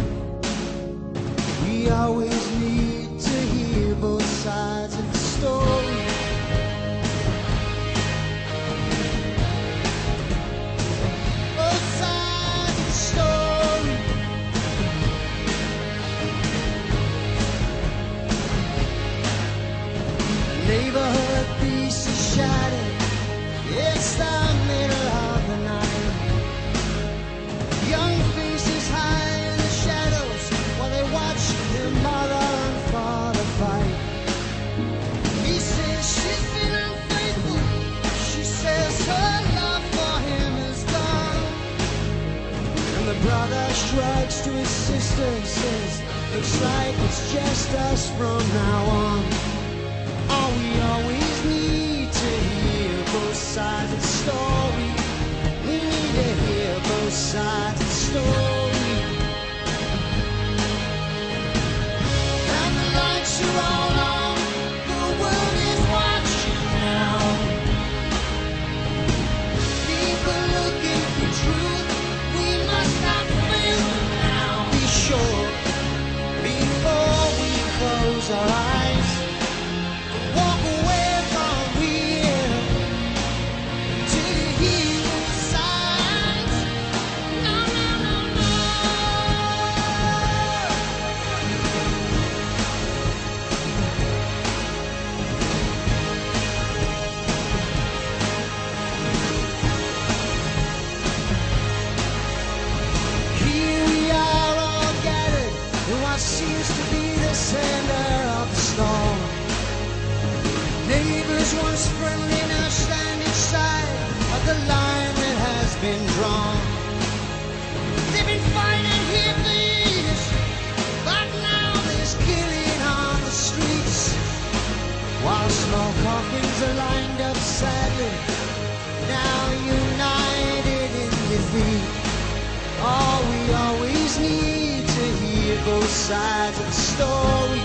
We always need to hear both sides of the story. Both sides of the story. Neighborhood peace is shattered. It's the middle of the night. Young faces hide in the shadows while they watch their mother and father fight. He says she's been unfaithful. She says her love for him is gone. And the brother shrugs to his sister and says, looks like it's just us from now on. All we always need to hear both sides of the story. We need to hear both sides of the story. And the lights are all on. The world is watching now. People looking for truth. We must not fail them now. Be sure before we both sides of the story.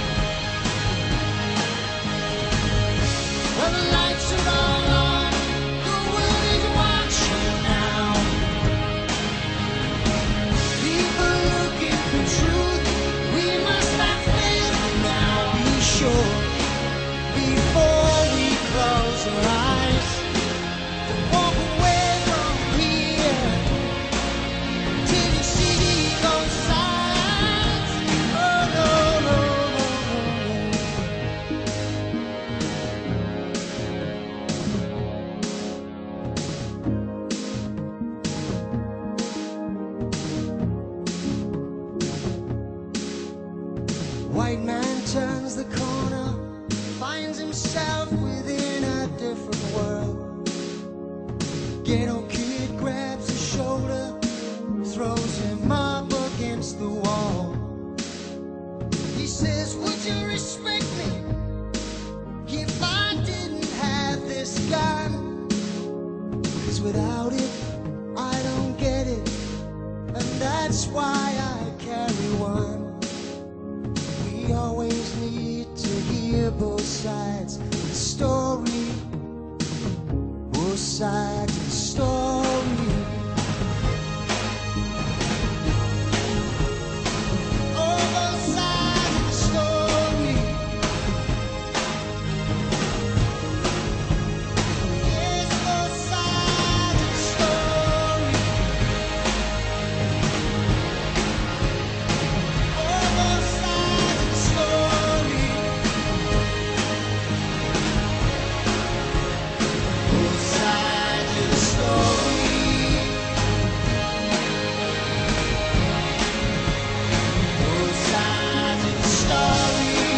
When the lights are all on, the world is watching now. People looking for truth, we must have faith now. Be sure before we close our eyes to walk away from here till you see both sides. Oh no, no, White man turns the corner, finds himself within a different world. Ghetto kid grabs his shoulder, throws him up against the wall. He says, would you respect me if I didn't have this gun? 'Cause without it, I don't get it, and that's why I carry one. We always need to hear both sides of the story. Both sides of the story. Oh, both sides of the story. Yes, both sides of the story. Oh, both sides of the story. Both sides of the story. Both sides of the story.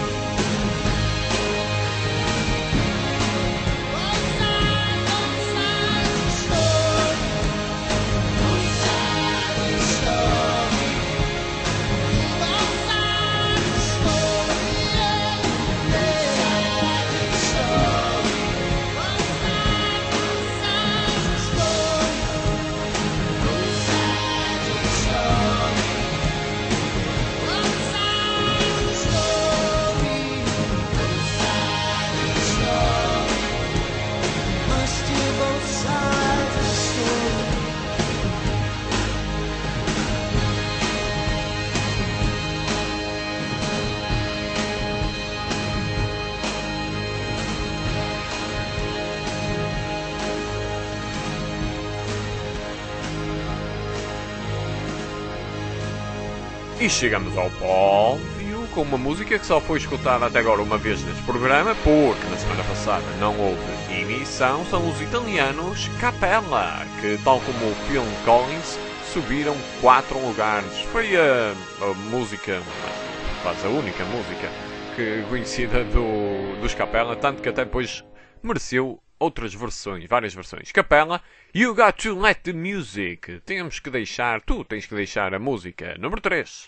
Both sides of the story. Both sides of the story. Both sides of the story. Both sides of the story. Both sides, both sides of the story. Both sides of the story. Both sides of the story. Both sides of the story. Must hear both sides of the story. E chegamos ao pódio com uma música que só foi escutada até agora uma vez neste programa, porque na semana passada não houve emissão. São os italianos Capella, que tal como o Phil Collins subiram 4 lugares. Foi a música, quase a única música conhecida dos Capella, tanto que até depois mereceu outras versões, várias versões. Capella, You Got to Let the Music. Tu tens que deixar a música. Número 3.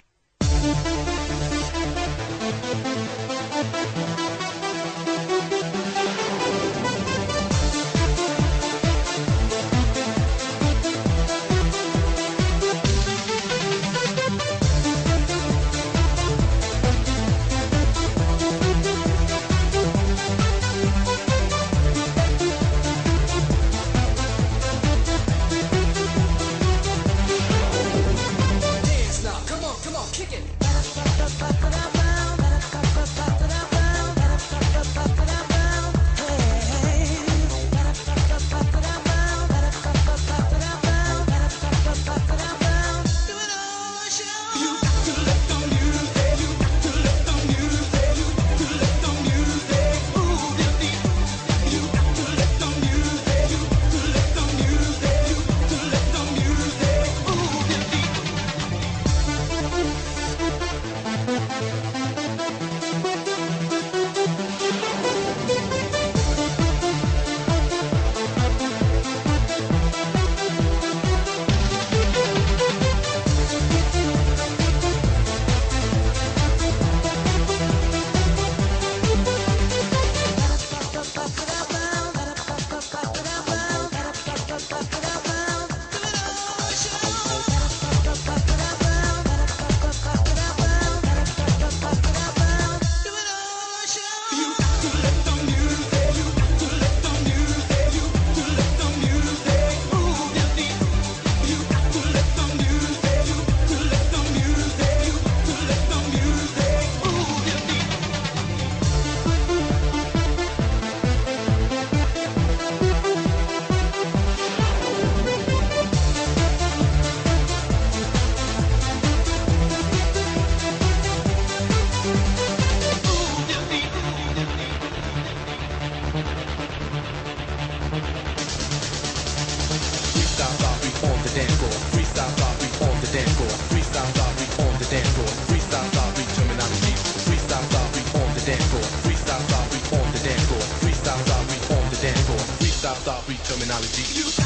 Dance now, come on, kick it. stop beat terminology.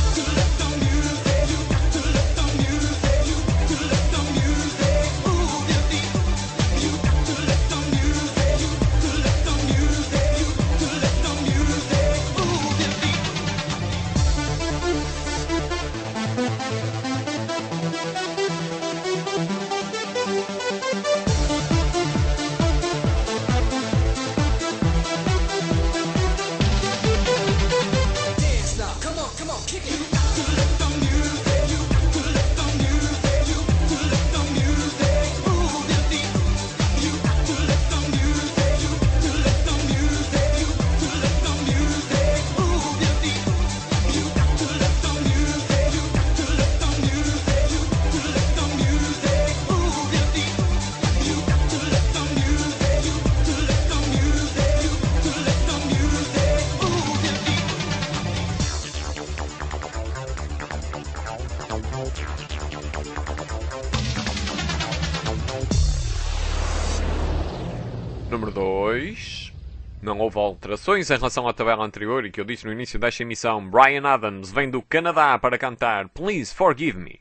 Número 2. Não houve alterações em relação à tabela anterior e que eu disse no início desta emissão. Bryan Adams vem do Canadá para cantar Please Forgive Me.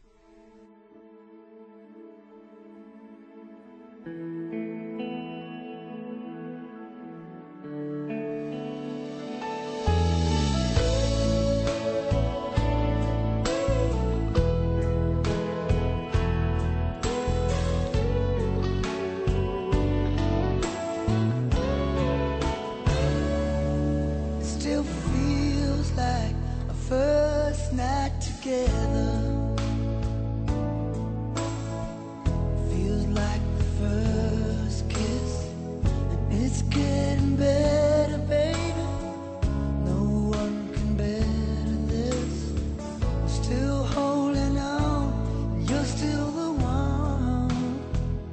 Still feels like a first night together. Feels like the first kiss, and it's getting better, baby. No one can better this. I'm still holding on, and you're still the one.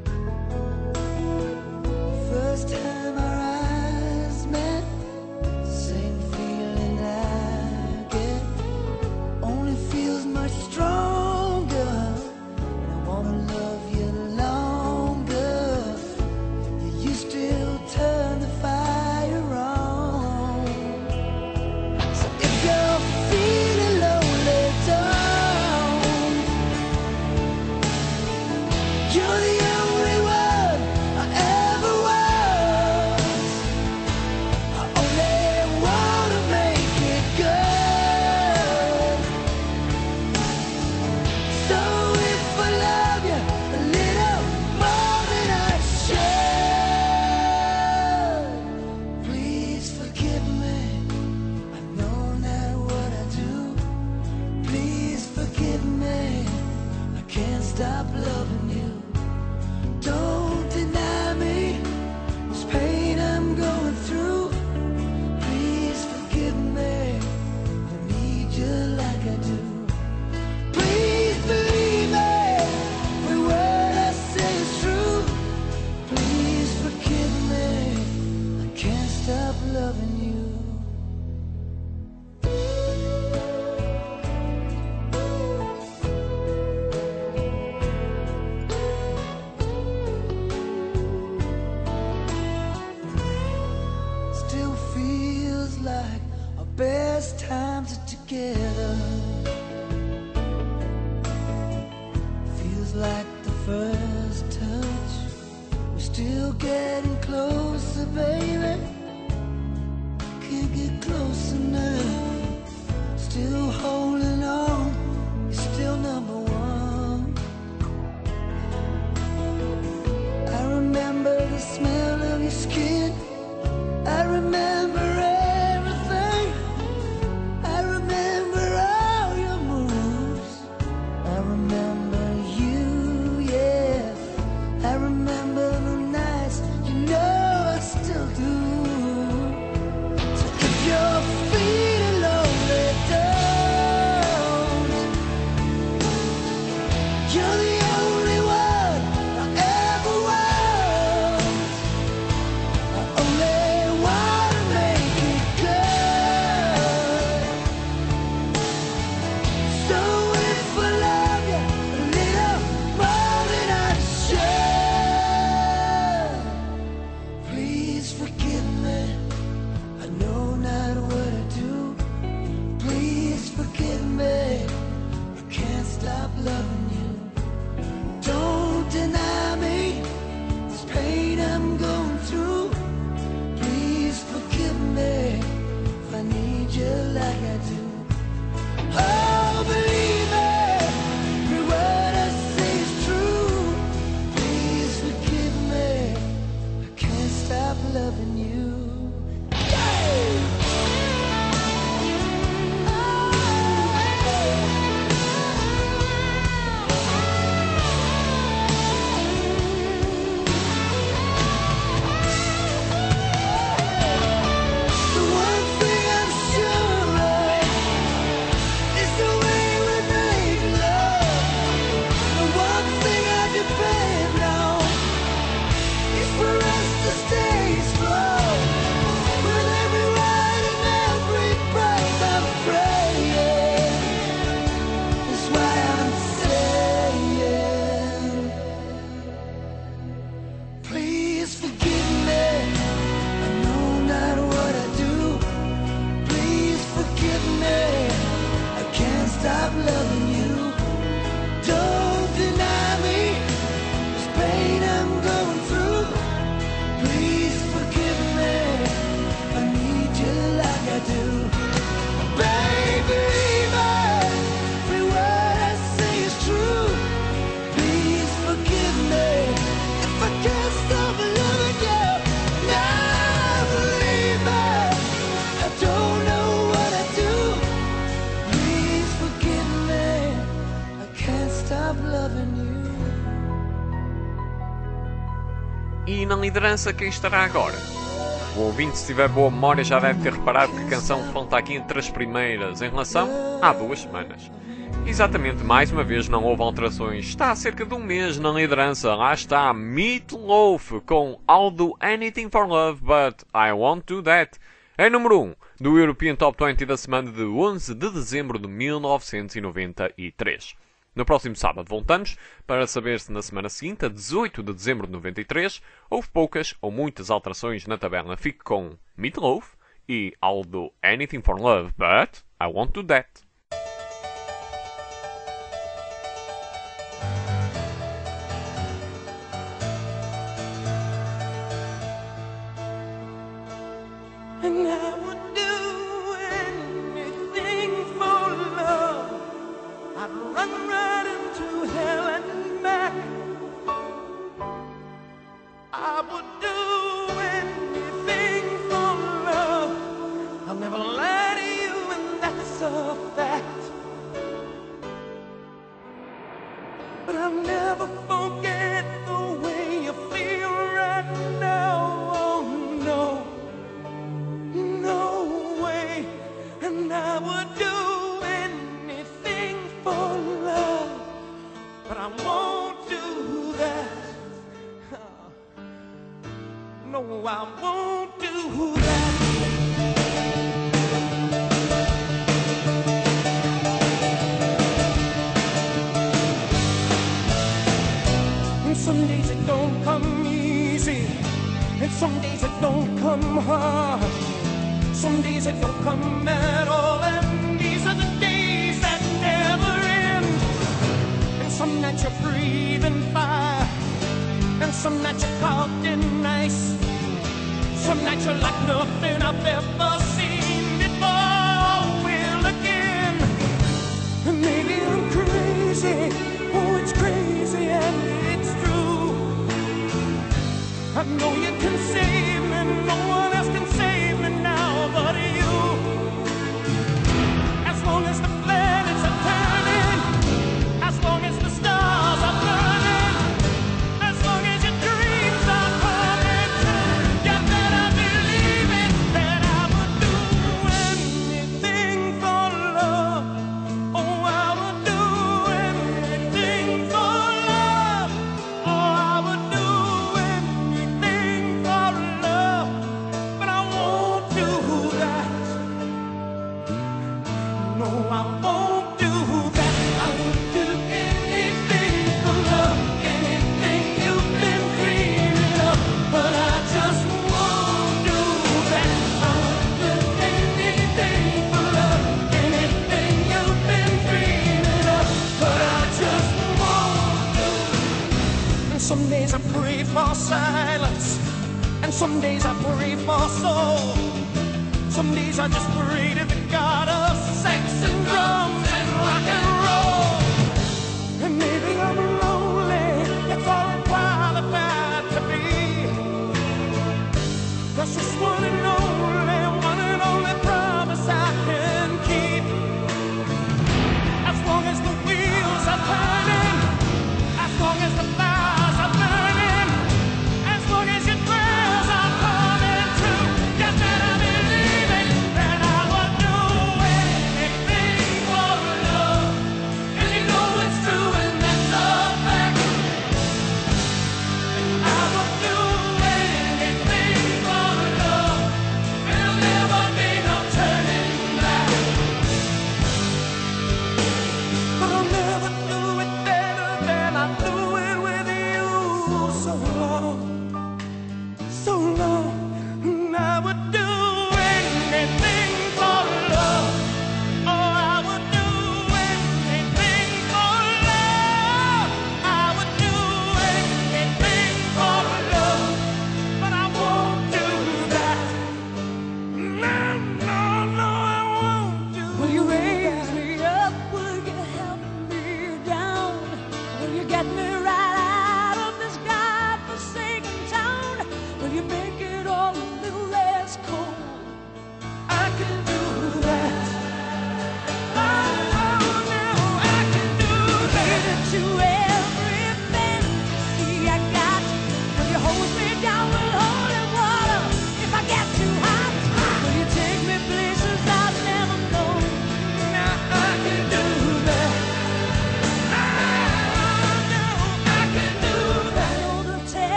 First time our eyes met, same feeling I get, only feels much stronger, and I wanna love you longer. You still turn the fire on. So if you're feeling lonely, don't. You're the only one I ever was. I only wanna make it good. So if I love you a little more than I should, please forgive me. I know not what I do. Please forgive me. I can't stop loving you. Don't deny me this pain I'm going through. Please forgive me. I need you like I do. Please believe me. Every word I say is true. Please forgive me. I can't stop loving you. Still feels like our best times are together. Feels like the first touch. We're still getting closer, baby. Can't get close enough. Still holding on. You're still number one. I remember the smell of your skin. I remember everything. I remember all your moves. I remember you, yeah. I remember the nights, you know I still do. So if you're feeling lonely, don't. Please forgive me. I know not what I do. Please forgive me. I can't stop loving you. Don't deny me this pain I'm going through. Please forgive me. I need you like I do. Baby, every word I say is true. Please forgive me if I can't stop loving you. Now believe me, I don't know what I do. Please forgive me, I can't stop loving you. E na liderança quem estará agora? O ouvinte, se tiver boa memória, já deve ter reparado que a canção conta aqui entre as primeiras em relação há 2 semanas. Exatamente, mais uma vez não houve alterações. Está há cerca de um mês na liderança. Lá está Meat Loaf com I'll Do Anything for Love, But I Won't Do That. Em número 1 do European Top 20 da semana de 11 de dezembro de 1993. No próximo sábado voltamos para saber se na semana seguinte, a 18 de dezembro de 93, houve poucas ou muitas alterações na tabela. Fique com Meat Loaf e I'll Do Anything for Love, But I Won't Do That. And I would do anything for love. I'd run right into hell and back. I would do anything for love. I'll never lie to you, and that's a fact. But I'll never forget the way you feel right now. Oh no. No way, and I would do anything for love, but I won't do that. No, I won't do that. And some days it don't come easy, and some days it don't come hard. Some days it don't come at all, and these are the days that never end. And some nights you're breathing fire, and some nights you're caught in ice. Some nights you're like nothing I've ever seen before. Will again, and maybe I'm crazy. Oh, it's crazy and it's true. I know you can save me, no one else can save me now but you. As long as the planets are turning, as long as the stars are burning, as long as your dreams are coming true, you better believe it, that I would do anything for love. Oh, I would do anything for love. Oh, I would do anything for love, but I won't do that. No, I won't do that. I would do anything for love, anything you've been dreaming of, but I just won't do that. I would do anything for love, anything you've been dreaming of, but I just won't do that. And some days I pray for silence, and some days I pray for soul. Some days I just pray to the God of sex and drums and rock and roll. And maybe I'm lonely, it's all qualified to be. That's just one and only promise I can keep. As long as the wheels are turning, as long as the fires are burning, as long as your prayers are coming true, you better believe it, that I would do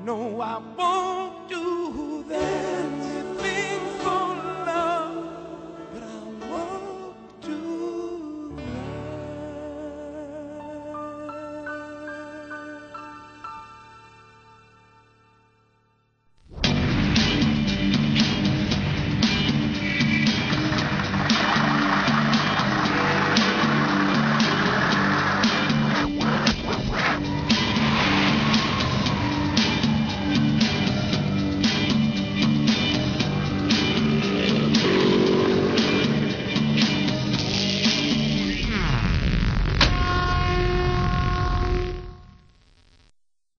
No, I won't do that.